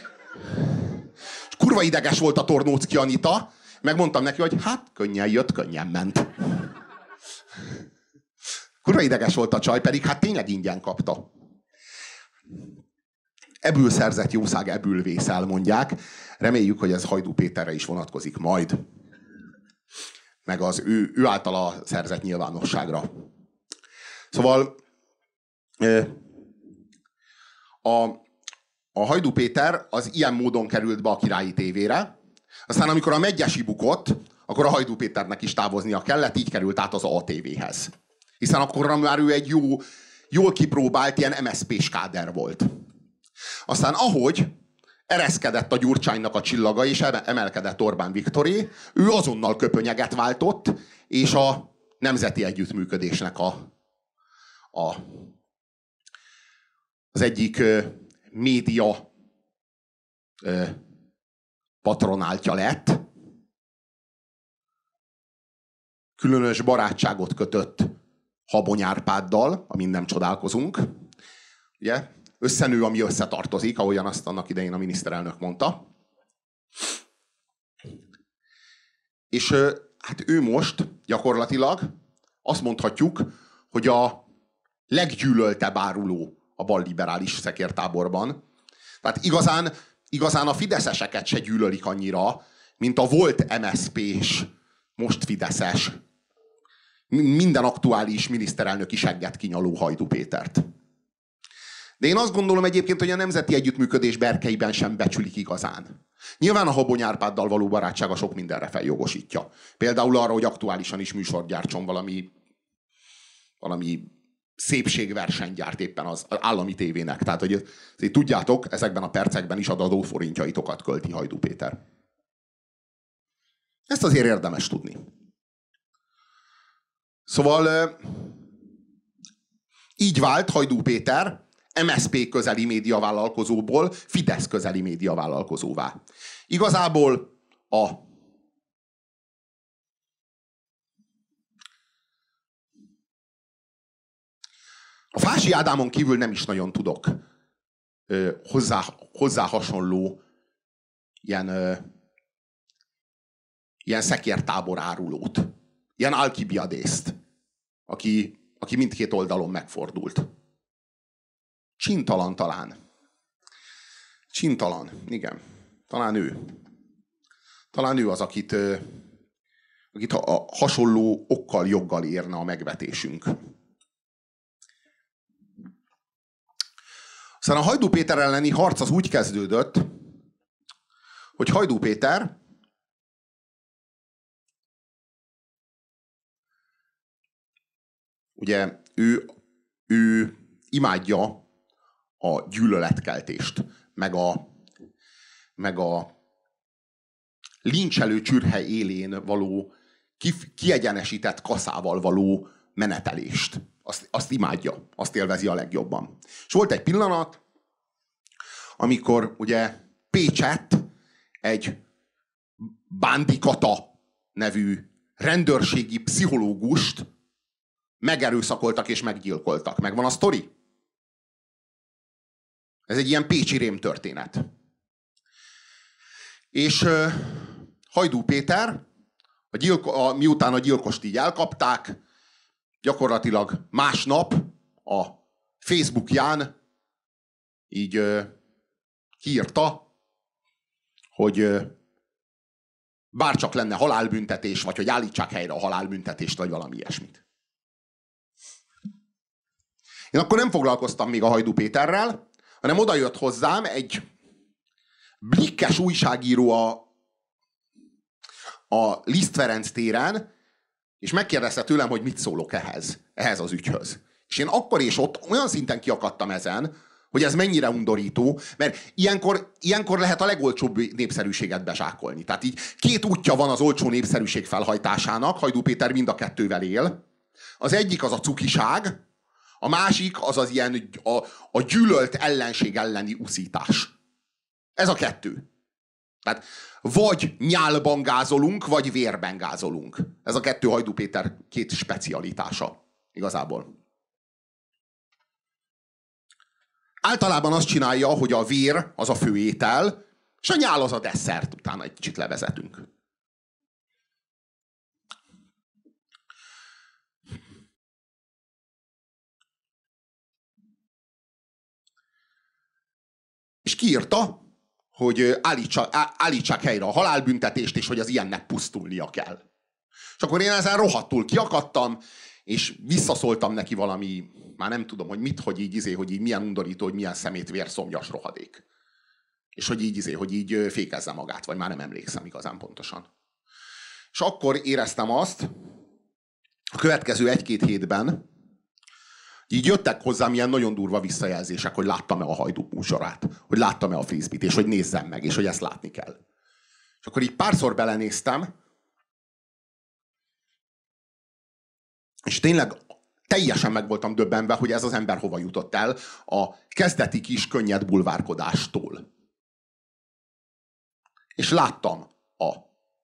És kurva ideges volt a Tornóczky Anita, megmondtam neki, hogy hát könnyen jött, könnyen ment. Kurva ideges volt a csaj, pedig hát tényleg ingyen kapta. Ebből szerzett jószág, ebből vészel, mondják. Reméljük, hogy ez Hajdú Péterre is vonatkozik majd. Meg az ő általa szerzett nyilvánosságra. Szóval a Hajdú Péter az ilyen módon került be a Királyi Tévére. Aztán amikor a Medgyessy bukott, akkor a Hajdú Péternek is távoznia kellett, így került át az ATV-hez. Hiszen akkor már ő egy jól kipróbált ilyen MSZP-s káder volt. Aztán ahogy ereszkedett a Gyurcsánynak a csillaga, és emelkedett Orbán Viktoré, ő azonnal köpönyeget váltott, és a nemzeti együttműködésnek az egyik média patronáltja lett. Különös barátságot kötött Habony Árpáddal, amin nem csodálkozunk. Ugye? Összenő, ami összetartozik, ahogyan azt annak idején a miniszterelnök mondta. És hát ő most gyakorlatilag azt mondhatjuk, hogy a leggyűlöltebb áruló a balliberális szekértáborban. Tehát igazán a fideszeseket se gyűlölik annyira, mint a volt MSZP-s, most fideszes, minden aktuális miniszterelnöki segget kinyaló Hajdú Pétert. De én azt gondolom egyébként, hogy a nemzeti együttműködés berkeiben sem becsülik igazán. Nyilván a Habony Árpáddal való barátsága sok mindenre feljogosítja. Például arra, hogy aktuálisan is műsort gyártson valami szépségverseny gyárt éppen az állami tévének. Tehát, hogy tudjátok, ezekben a percekben is az adóforintjaitokat költi Hajdú Péter. Ezt azért érdemes tudni. Szóval így vált Hajdú Péter MSZP közeli médiavállalkozóból Fidesz közeli médiavállalkozóvá. Igazából a Fási Ádámon kívül nem is nagyon tudok hozzá hasonló ilyen szekértábor árulót. Ilyen Alkibiadészt, aki mindkét oldalon megfordult. Csintalan talán. Csintalan, igen. Talán ő. Talán ő az, akit a hasonló okkal, joggal érne a megvetésünk. Aztán a Hajdú Péter elleni harc az úgy kezdődött, hogy Hajdú Péter ugye ő imádja a gyűlöletkeltést, meg a lincselő csürhe élén való kiegyenesített kaszával való menetelést. Azt imádja, azt élvezi a legjobban. És volt egy pillanat, amikor ugye Pécsett egy Bándikata nevű rendőrségi pszichológust megerőszakoltak és meggyilkoltak. Megvan a sztori? Ez egy ilyen pécsi rém történet. És Hajdú Péter, miután a gyilkost így elkapták, gyakorlatilag másnap a Facebookján így kiírta, hogy bárcsak lenne halálbüntetés, vagy hogy állítsák helyre a halálbüntetést, vagy valami ilyesmit. Én akkor nem foglalkoztam még a Hajdú Péterrel, hanem oda jött hozzám egy blikkes újságíró a Liszt Ferenc téren, és megkérdezte tőlem, hogy mit szólok ehhez az ügyhöz. És én akkor és ott olyan szinten kiakadtam ezen, hogy ez mennyire undorító, mert ilyenkor lehet a legolcsóbb népszerűséget bezsákolni. Tehát így két útja van az olcsó népszerűség felhajtásának, Hajdú Péter mind a kettővel él. Az egyik az a cukiság, a másik az ilyen a gyűlölt ellenség elleni uszítás. Ez a kettő. Tehát vagy nyálban gázolunk, vagy vérben gázolunk. Ez a kettő Hajdú Péter két specialitása igazából. Általában azt csinálja, hogy a vér az a főétel, és a nyál az a desszert, utána egy kicsit levezetünk. És kiírta, hogy állítsák helyre a halálbüntetést, és hogy az ilyennek pusztulnia kell. És akkor én ezen rohadtul kiakadtam, és visszaszóltam neki valami, már nem tudom, hogy mit, hogy így milyen undorító, hogy milyen szemét vérszomjas rohadék. És hogy így fékezze magát, vagy már nem emlékszem igazán pontosan. És akkor éreztem azt, a következő 1-2 hétben, így jöttek hozzám ilyen nagyon durva visszajelzések, hogy láttam-e a Hajdú műsorát, hogy láttam-e a frisbee-t, és hogy nézzem meg, és hogy ezt látni kell. És akkor így párszor belenéztem, és tényleg teljesen meg voltam döbbenve, hogy ez az ember hova jutott el a kezdeti kis könnyed bulvárkodástól. És láttam a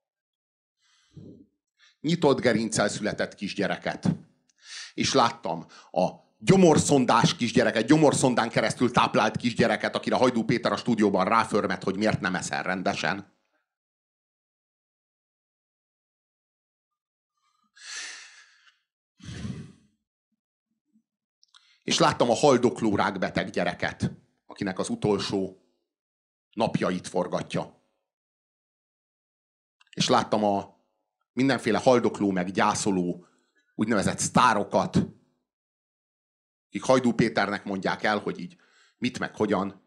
nyitott gerinccel született kisgyereket. És láttam a gyomorszondás kisgyereket, gyomorszondán keresztül táplált kisgyereket, akire Hajdú Péter a stúdióban ráförmet, hogy miért nem eszel rendesen. És láttam a haldokló rákbeteg gyereket, akinek az utolsó napjait forgatja. És láttam a mindenféle haldokló meg gyászoló úgynevezett sztárokat, akik Hajdú Péternek mondják el, hogy így mit meg hogyan.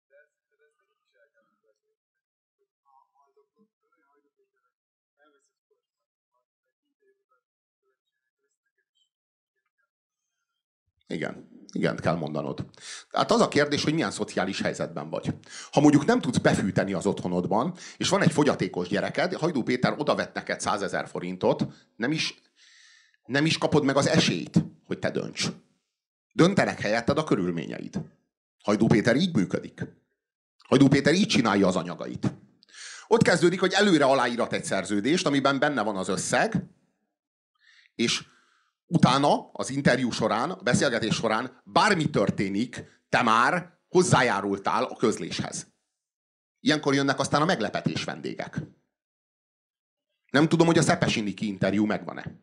Igen, kell mondanod. Tehát az a kérdés, hogy milyen szociális helyzetben vagy. Ha mondjuk nem tudsz befűteni az otthonodban, és van egy fogyatékos gyereked, Hajdú Péter odavett neked 100 000 forintot, nem is kapod meg az esélyt, hogy te dönts. Döntenek helyetted a körülményeid. Hajdú Péter így működik. Hajdú Péter így csinálja az anyagait. Ott kezdődik, hogy előre aláírat egy szerződést, amiben benne van az összeg, és utána, az interjú során, a beszélgetés során bármi történik, te már hozzájárultál a közléshez. Ilyenkor jönnek aztán a meglepetés vendégek. Nem tudom, hogy a Szepesi Niki interjú megvan-e.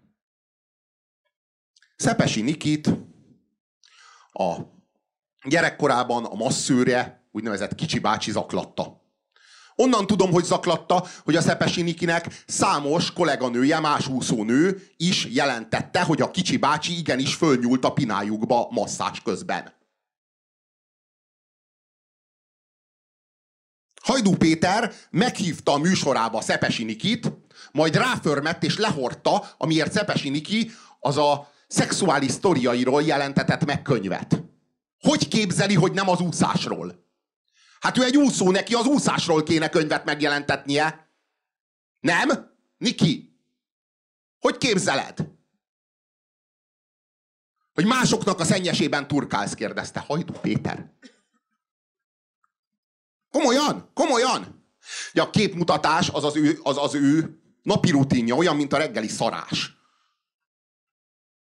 Szepesi Nikit a gyerekkorában a masszőre, úgynevezett Kicsi bácsi zaklatta. Onnan tudom, hogy zaklatta, hogy a Szepesi Nikinek számos kolléganője, más úszónő is jelentette, hogy a Kicsi bácsi igenis fölnyúlt a pinájukba masszás közben. Hajdú Péter meghívta a műsorába Szepesi Nikit, majd ráförmett és lehordta, amiért Szepesi Niki az a szexuális sztoriairól jelentetett meg könyvet. Hogy képzeli, hogy nem az úszásról? Hát ő egy úszó, neki az úszásról kéne könyvet megjelentetnie. Nem? Niki? Hogy képzeled? Hogy másoknak a szennyesében turkálsz, kérdezte Hajdú Péter. Komolyan? Komolyan? Ja, a képmutatás az ő napi rutinja, olyan, mint a reggeli szarás.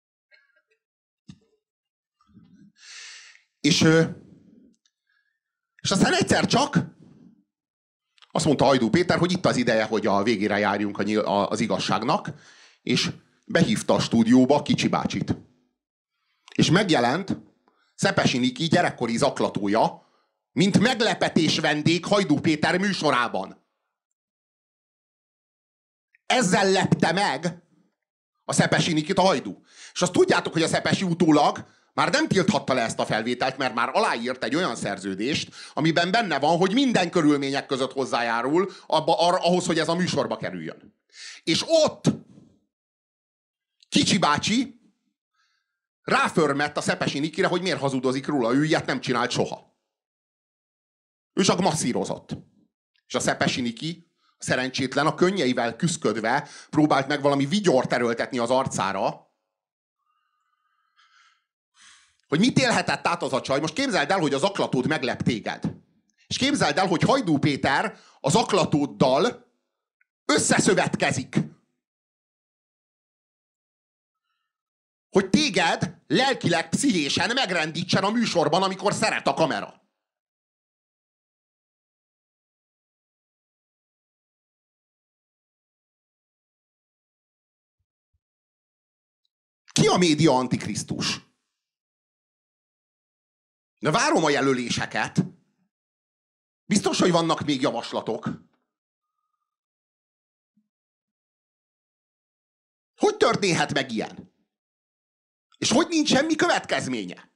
És És aztán egyszer csak azt mondta Hajdú Péter, hogy itt az ideje, hogy a végére járjunk az igazságnak, és behívta a stúdióba Kicsi bácsit. És megjelent Szepesi Niki gyerekkori zaklatója, mint meglepetés vendég Hajdú Péter műsorában. Ezzel lepte meg a Szepesi Nikit a Hajdú. És azt tudjátok, hogy a Szepesi utólag már nem tilthatta le ezt a felvételt, mert már aláírt egy olyan szerződést, amiben benne van, hogy minden körülmények között hozzájárul ahhoz, hogy ez a műsorba kerüljön. És ott Kicsi bácsi ráförmett a Szepesi Nikire, hogy miért hazudozik róla, ő ilyet nem csinált soha. Ő csak masszírozott. És a Szepesi Niki, szerencsétlen, a könnyeivel küszködve próbált meg valami vigyort erőltetni az arcára, hogy mit élhetett át az a csaj. Most képzeld el, hogy az zaklatód meglep téged. És képzeld el, hogy Hajdú Péter az zaklatóddal összeszövetkezik. Hogy téged lelkileg, pszichésen megrendítsen a műsorban, amikor szeret a kamera. Ki a média antikrisztus? De várom a jelöléseket. Biztos, hogy vannak még javaslatok. Hogy történhet meg ilyen? És hogy nincs semmi következménye?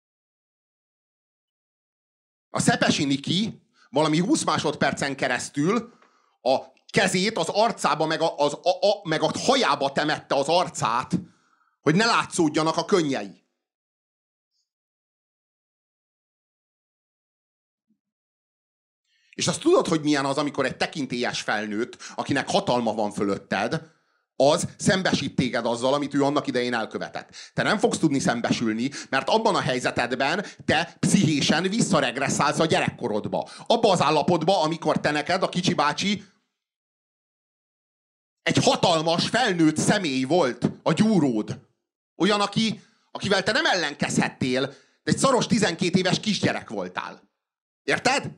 A Szepesi Niki valami 20 másodpercen keresztül a kezét az arcába, meg a hajába temette az arcát, hogy ne látszódjanak a könnyei. És azt tudod, hogy milyen az, amikor egy tekintélyes felnőtt, akinek hatalma van fölötted, az szembesít téged azzal, amit ő annak idején elkövetett. Te nem fogsz tudni szembesülni, mert abban a helyzetedben te pszichésen visszaregresszálsz a gyerekkorodba. Abba az állapotba, amikor te neked, a Kicsi bácsi egy hatalmas, felnőtt személy volt a gyúród. Olyan, akivel te nem ellenkezhettél, de egy szaros 12 éves kisgyerek voltál. Érted?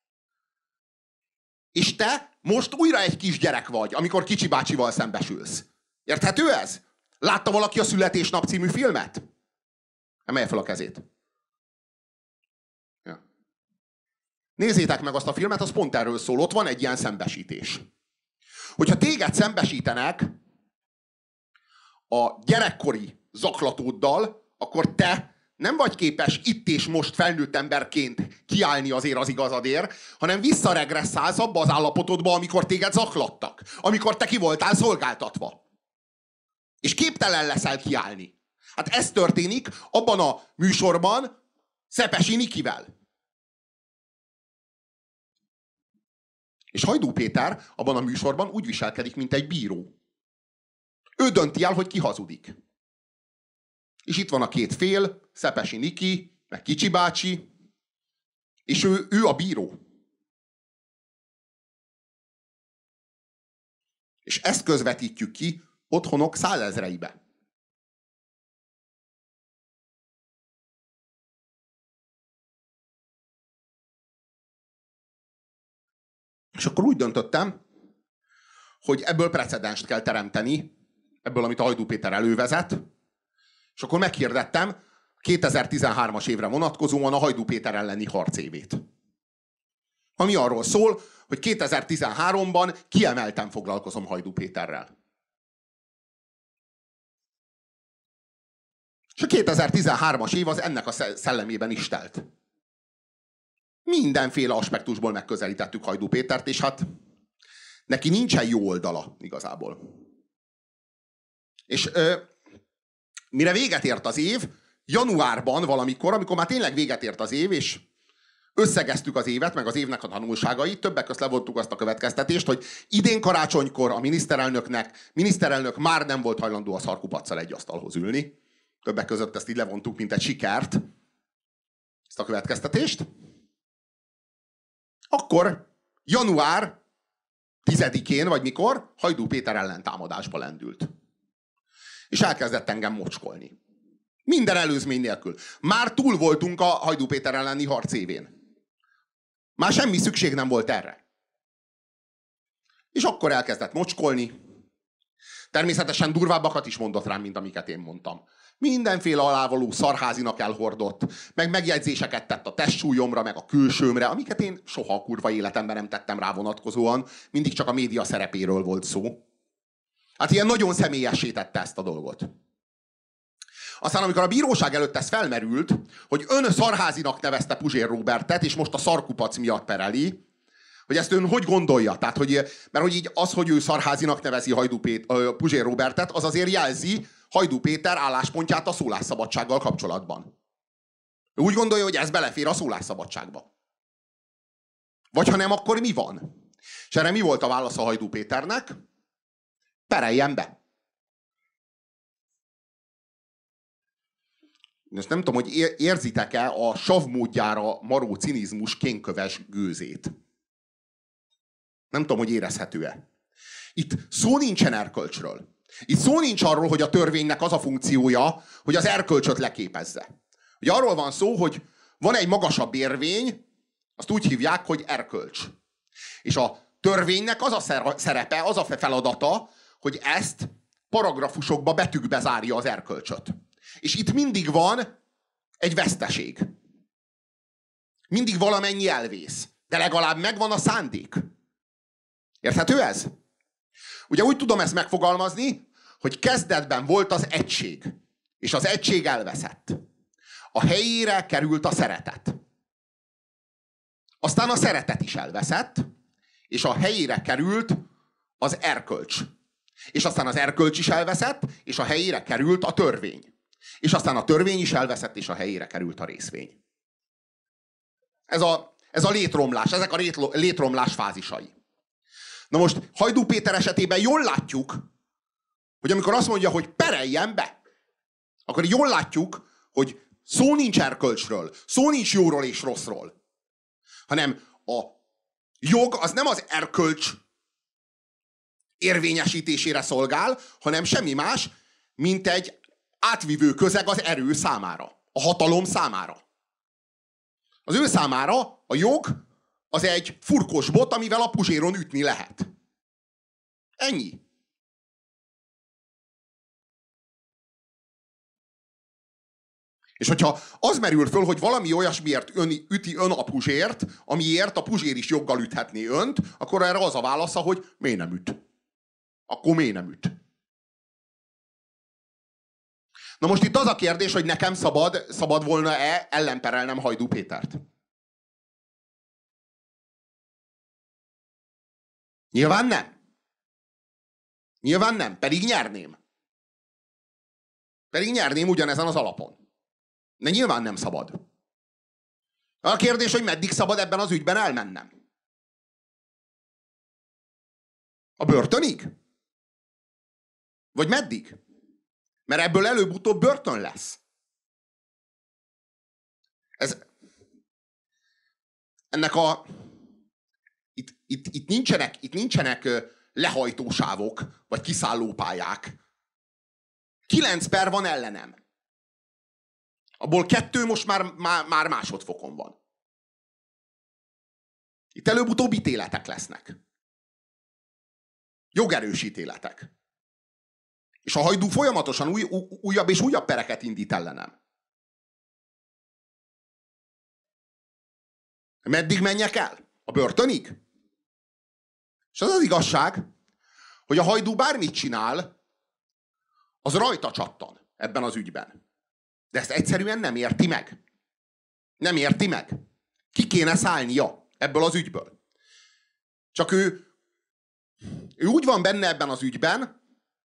És te most újra egy kisgyerek vagy, amikor Kicsi bácsival szembesülsz. Érthető ez? Látta valaki a Születésnap című filmet? Emelje fel a kezét. Ja. Nézzétek meg azt a filmet, az pont erről szól. Ott van egy ilyen szembesítés. Hogyha téged szembesítenek a gyerekkori zaklatóddal, akkor te nem vagy képes itt és most felnőtt emberként kiállni azért az igazadért, hanem visszaregresszálsz abba az állapotodba, amikor téged zaklattak. Amikor te ki voltál szolgáltatva. És képtelen leszel kiállni. Hát ez történik abban a műsorban Szepesi Nikivel. És Hajdú Péter abban a műsorban úgy viselkedik, mint egy bíró. Ő dönti el, hogy ki hazudik. És itt van a két fél, Szepesi Niki, meg Kicsi bácsi, és ő a bíró. És ezt közvetítjük ki otthonok százezreibe. És akkor úgy döntöttem, hogy ebből precedenst kell teremteni, ebből, amit a Hajdú Péter elővezet, és akkor meghirdettem 2013-as évre vonatkozóan a Hajdú Péter elleni harc évét. Ami arról szól, hogy 2013-ban kiemelten foglalkozom Hajdú Péterrel. És a 2013-as év az ennek a szellemében is telt. Mindenféle aspektusból megközelítettük Hajdú Pétert, és hát neki nincsen jó oldala igazából. És mire véget ért az év, januárban valamikor, amikor már tényleg véget ért az év, és összegeztük az évet, meg az évnek a tanulságait, többek között levontuk azt a következtetést, hogy idén karácsonykor a miniszterelnök már nem volt hajlandó a szarkupacccal egy asztalhoz ülni. Többek között ezt így levontuk, mint egy sikert, ezt a következtetést. Akkor január 10-én, vagy mikor, Hajdú Péter ellentámadásba lendült. És elkezdett engem mocskolni. Minden előzmény nélkül. Már túl voltunk a Hajdú Péter elleni harc évén. Már semmi szükség nem volt erre. És akkor elkezdett mocskolni. Természetesen durvábbakat is mondott rám, mint amiket én mondtam. Mindenféle alávaló szarházinak elhordott, meg megjegyzéseket tett a testsúlyomra, meg a külsőmre, amiket én soha a kurva életemben nem tettem rá vonatkozóan, mindig csak a média szerepéről volt szó. Hát ilyen nagyon személyessé tette ezt a dolgot. Aztán amikor a bíróság előtt ez felmerült, hogy ön szarházinak nevezte Puzsér Róbertet, és most a szarkupac miatt pereli, hogy ezt ön hogy gondolja? Tehát, mert hogy így az, hogy ő szarházinak nevezi Puzsér Róbertet, az azért jelzi Hajdú Péter álláspontját a szólásszabadsággal kapcsolatban. Ő úgy gondolja, hogy ez belefér a szólásszabadságba. Vagy ha nem, akkor mi van? És erre mi volt a válasz a Hajdú Péternek? Pereljen be. Most nem tudom, hogy érzitek-e a savmódjára maró cinizmus kénköves gőzét. Nem tudom, hogy érezhető-e. Itt szó nincsen erkölcsről. Itt szó nincs arról, hogy a törvénynek az a funkciója, hogy az erkölcsöt leképezze. Ugye arról van szó, hogy van egy magasabb érvény, azt úgy hívják, hogy erkölcs. És a törvénynek az a szerepe, az a feladata, hogy ezt paragrafusokba, betűkbe zárja az erkölcsöt. És itt mindig van egy veszteség. Mindig valamennyi elvész. De legalább megvan a szándék. Érthető ez? Ugye úgy tudom ezt megfogalmazni, hogy kezdetben volt az egység, és az egység elveszett. A helyére került a szeretet. Aztán a szeretet is elveszett, és a helyére került az erkölcs. És aztán az erkölcs is elveszett, és a helyére került a törvény. És aztán a törvény is elveszett, és a helyére került a részvény. Ez a létromlás, ezek a létromlás fázisai. Na most Hajdú Péter esetében jól látjuk, hogy amikor azt mondja, hogy pereljen be, akkor jól látjuk, hogy szó nincs erkölcsről, szó nincs jóról és rosszról, hanem a jog az nem az erkölcs érvényesítésére szolgál, hanem semmi más, mint egy átvivő közeg az erő számára, a hatalom számára. Az ő számára a jog az egy furkos bot, amivel a Puzséron ütni lehet. Ennyi. És hogyha az merül föl, hogy valami olyasmiért üti ön a Puzsért, amiért a Puzsér is joggal üthetné önt, akkor erre az a válasza, hogy miért nem üt. Akkor miért nem üt. Na most itt az a kérdés, hogy nekem szabad volna-e ellenperelnem Hajdú Pétert. Nyilván nem. Nyilván nem, pedig nyerném. Pedig nyerném ugyanezen az alapon. De nyilván nem szabad. A kérdés, hogy meddig szabad ebben az ügyben elmennem. A börtönig? Vagy meddig? Mert ebből előbb-utóbb börtön lesz. Itt nincsenek lehajtósávok, vagy kiszállópályák. 9 per van ellenem. Abból 2 most már másodfokon van. Itt előbb-utóbb ítéletek lesznek. Jogerős ítéletek. És a Hajdú folyamatosan újabb és újabb pereket indít ellenem. Meddig menjek el? A börtönig? És az az igazság, hogy a Hajdú bármit csinál, az rajta csattan ebben az ügyben. De ezt egyszerűen nem érti meg. Nem érti meg. Ki kéne szállnia ebből az ügyből. Csak ő úgy van benne ebben az ügyben,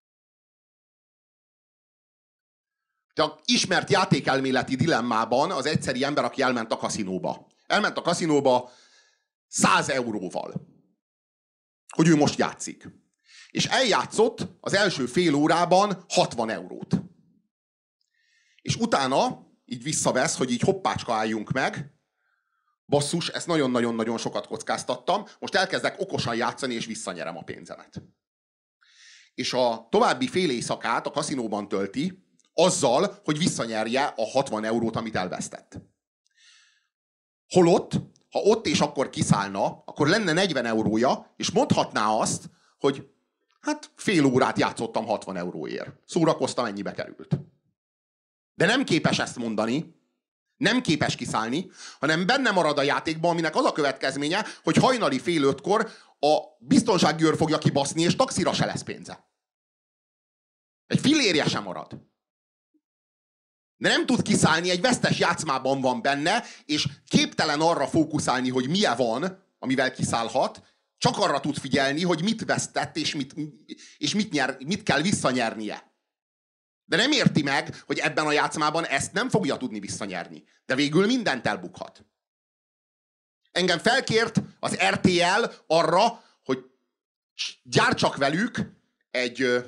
de a ismert játékelméleti dilemmában az egyszeri ember, aki elment a kaszinóba. Elment a kaszinóba 100 euróval, hogy ő most játszik. És eljátszott az első fél órában 60 eurót. És utána így visszavesz, hogy így hoppácska álljunk meg. Basszus, ezt nagyon-nagyon-nagyon sokat kockáztattam. Most elkezdek okosan játszani, és visszanyerem a pénzemet. És a további fél éjszakát a kaszinóban tölti, azzal, hogy visszanyerje a 60 eurót, amit elvesztett. Holott ha ott és akkor kiszállna, akkor lenne 40 eurója, és mondhatná azt, hogy hát fél órát játszottam 60 euróért. Szórakoztam, ennyibe került. De nem képes ezt mondani, nem képes kiszállni, hanem benne marad a játékban, aminek az a következménye, hogy hajnali fél 5-kor a biztonsági őr fogja kibaszni, és taxira se lesz pénze. Egy fillérje sem marad. De nem tud kiszállni, egy vesztes játszmában van benne, és képtelen arra fókuszálni, hogy milyen van, amivel kiszállhat, csak arra tud figyelni, hogy mit vesztett, és mit kell visszanyernie. De nem érti meg, hogy ebben a játszmában ezt nem fogja tudni visszanyerni. De végül mindent elbukhat. Engem felkért az RTL arra, hogy gyártsak velük egy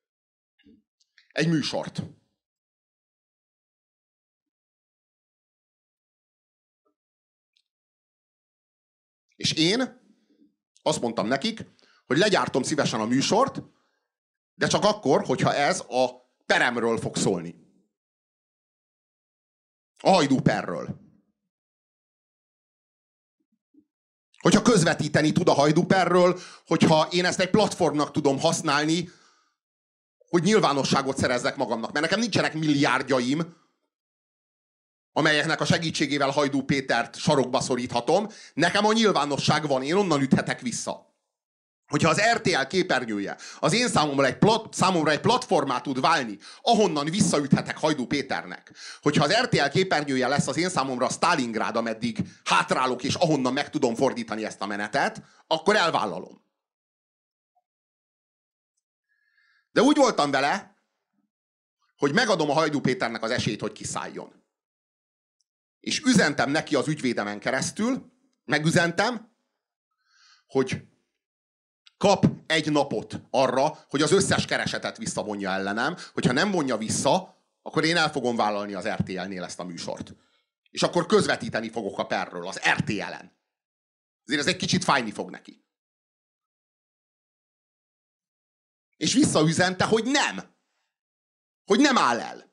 műsort. És én azt mondtam nekik, hogy legyártom szívesen a műsort, de csak akkor, hogyha ez a peremről fog szólni. A hajdúperről. Hogyha közvetíteni tud a hajdúperről, hogyha én ezt egy platformnak tudom használni, hogy nyilvánosságot szerezzek magamnak. Mert nekem nincsenek milliárdjaim, amelyeknek a segítségével Hajdú Pétert sarokba szoríthatom. Nekem a nyilvánosság van, én onnan üthetek vissza. Hogyha az RTL képernyője az én számomra egy platformát tud válni, ahonnan visszaüthetek Hajdú Péternek. Hogyha az RTL képernyője lesz az én számomra a Sztálingrád, ameddig hátrálok, és ahonnan meg tudom fordítani ezt a menetet, akkor elvállalom. De úgy voltam vele, hogy megadom a Hajdú Péternek az esélyt, hogy kiszálljon. És üzentem neki az ügyvédemen keresztül, megüzentem, hogy kap egy napot arra, hogy az összes keresetet visszavonja ellenem, hogyha nem vonja vissza, akkor én el fogom vállalni az RTL-nél ezt a műsort. És akkor közvetíteni fogok a perről, az RTL-en. Azért ez egy kicsit fájni fog neki. És visszaüzente, hogy nem. Hogy nem áll el.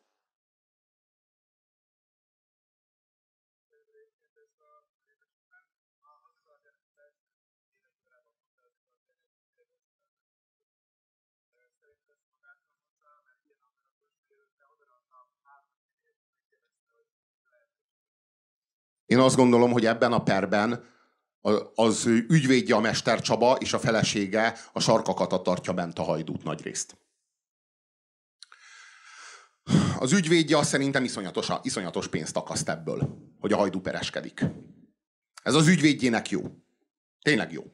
Én azt gondolom, hogy ebben a perben az ügyvédje a Mester Csaba, és a felesége a sarkakat tartja bent a Hajdút nagyrészt. Az ügyvédje azt szerintem iszonyatos pénzt akaszt ebből, hogy a Hajdú pereskedik. Ez az ügyvédjének jó. Tényleg jó.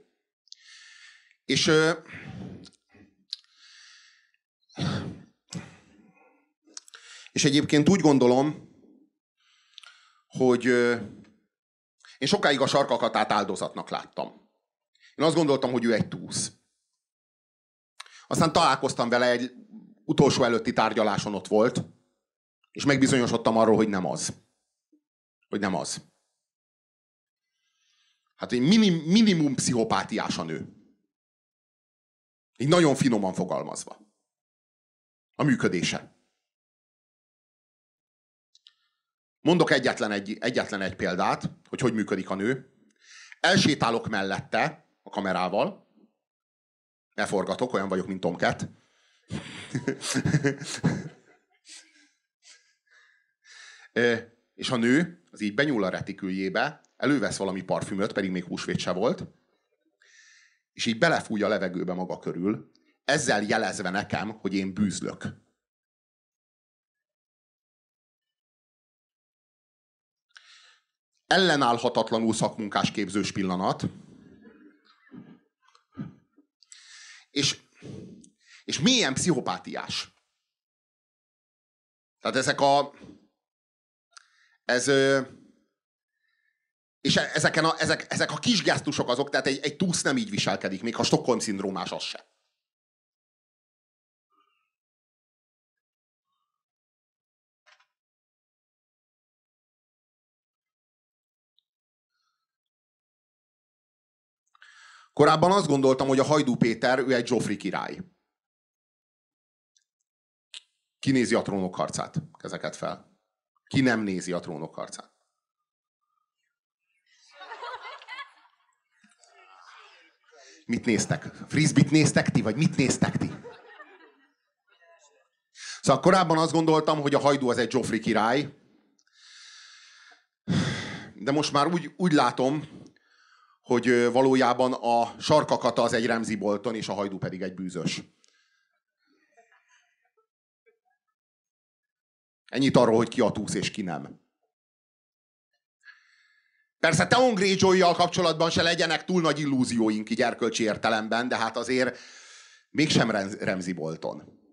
És egyébként úgy gondolom, hogy én sokáig a sarkakatát áldozatnak láttam. Én azt gondoltam, hogy ő egy túsz. Aztán találkoztam vele, egy utolsó előtti tárgyaláson ott volt, és megbizonyosodtam arról, hogy nem az. Hogy nem az. Hát egy minimum pszichopátiás a nő. Így nagyon finoman fogalmazva. A működése. Mondok egyetlen egy példát, hogy működik a nő. Elsétálok mellette a kamerával. Elforgatok, olyan vagyok, mint Tomcat. És a nő az így benyúl a retiküljébe, elővesz valami parfümöt, pedig még húsvét se volt, és így belefúj a levegőbe maga körül, ezzel jelezve nekem, hogy én bűzlök. Ellenállhatatlanul szakmunkás képzős pillanat. És mélyen pszichopátiás. Tehát ezek a kis gesztusok azok, tehát egy túsz nem így viselkedik, még ha Stockholm-szindrómás az se. Korábban azt gondoltam, hogy a Hajdú Péter, ő egy Zsófri király. Ki nézi a Trónok harcát? Kezeket fel. Ki nem nézi a Trónok harcát? Mit néztek? Frisbee-t néztek ti, vagy mit néztek ti? Szóval korábban azt gondoltam, hogy a Hajdú az egy Joffrey király, de most már úgy látom, hogy valójában a Sarkakata az egy Ramsay Bolton, és a Hajdú pedig egy bűzös. Ennyit arról, hogy ki a túsz és ki nem. Persze Theon Greyjoy-jal kapcsolatban se legyenek túl nagy illúzióink így erkölcsi értelemben, de hát azért mégsem Ramsay Bolton.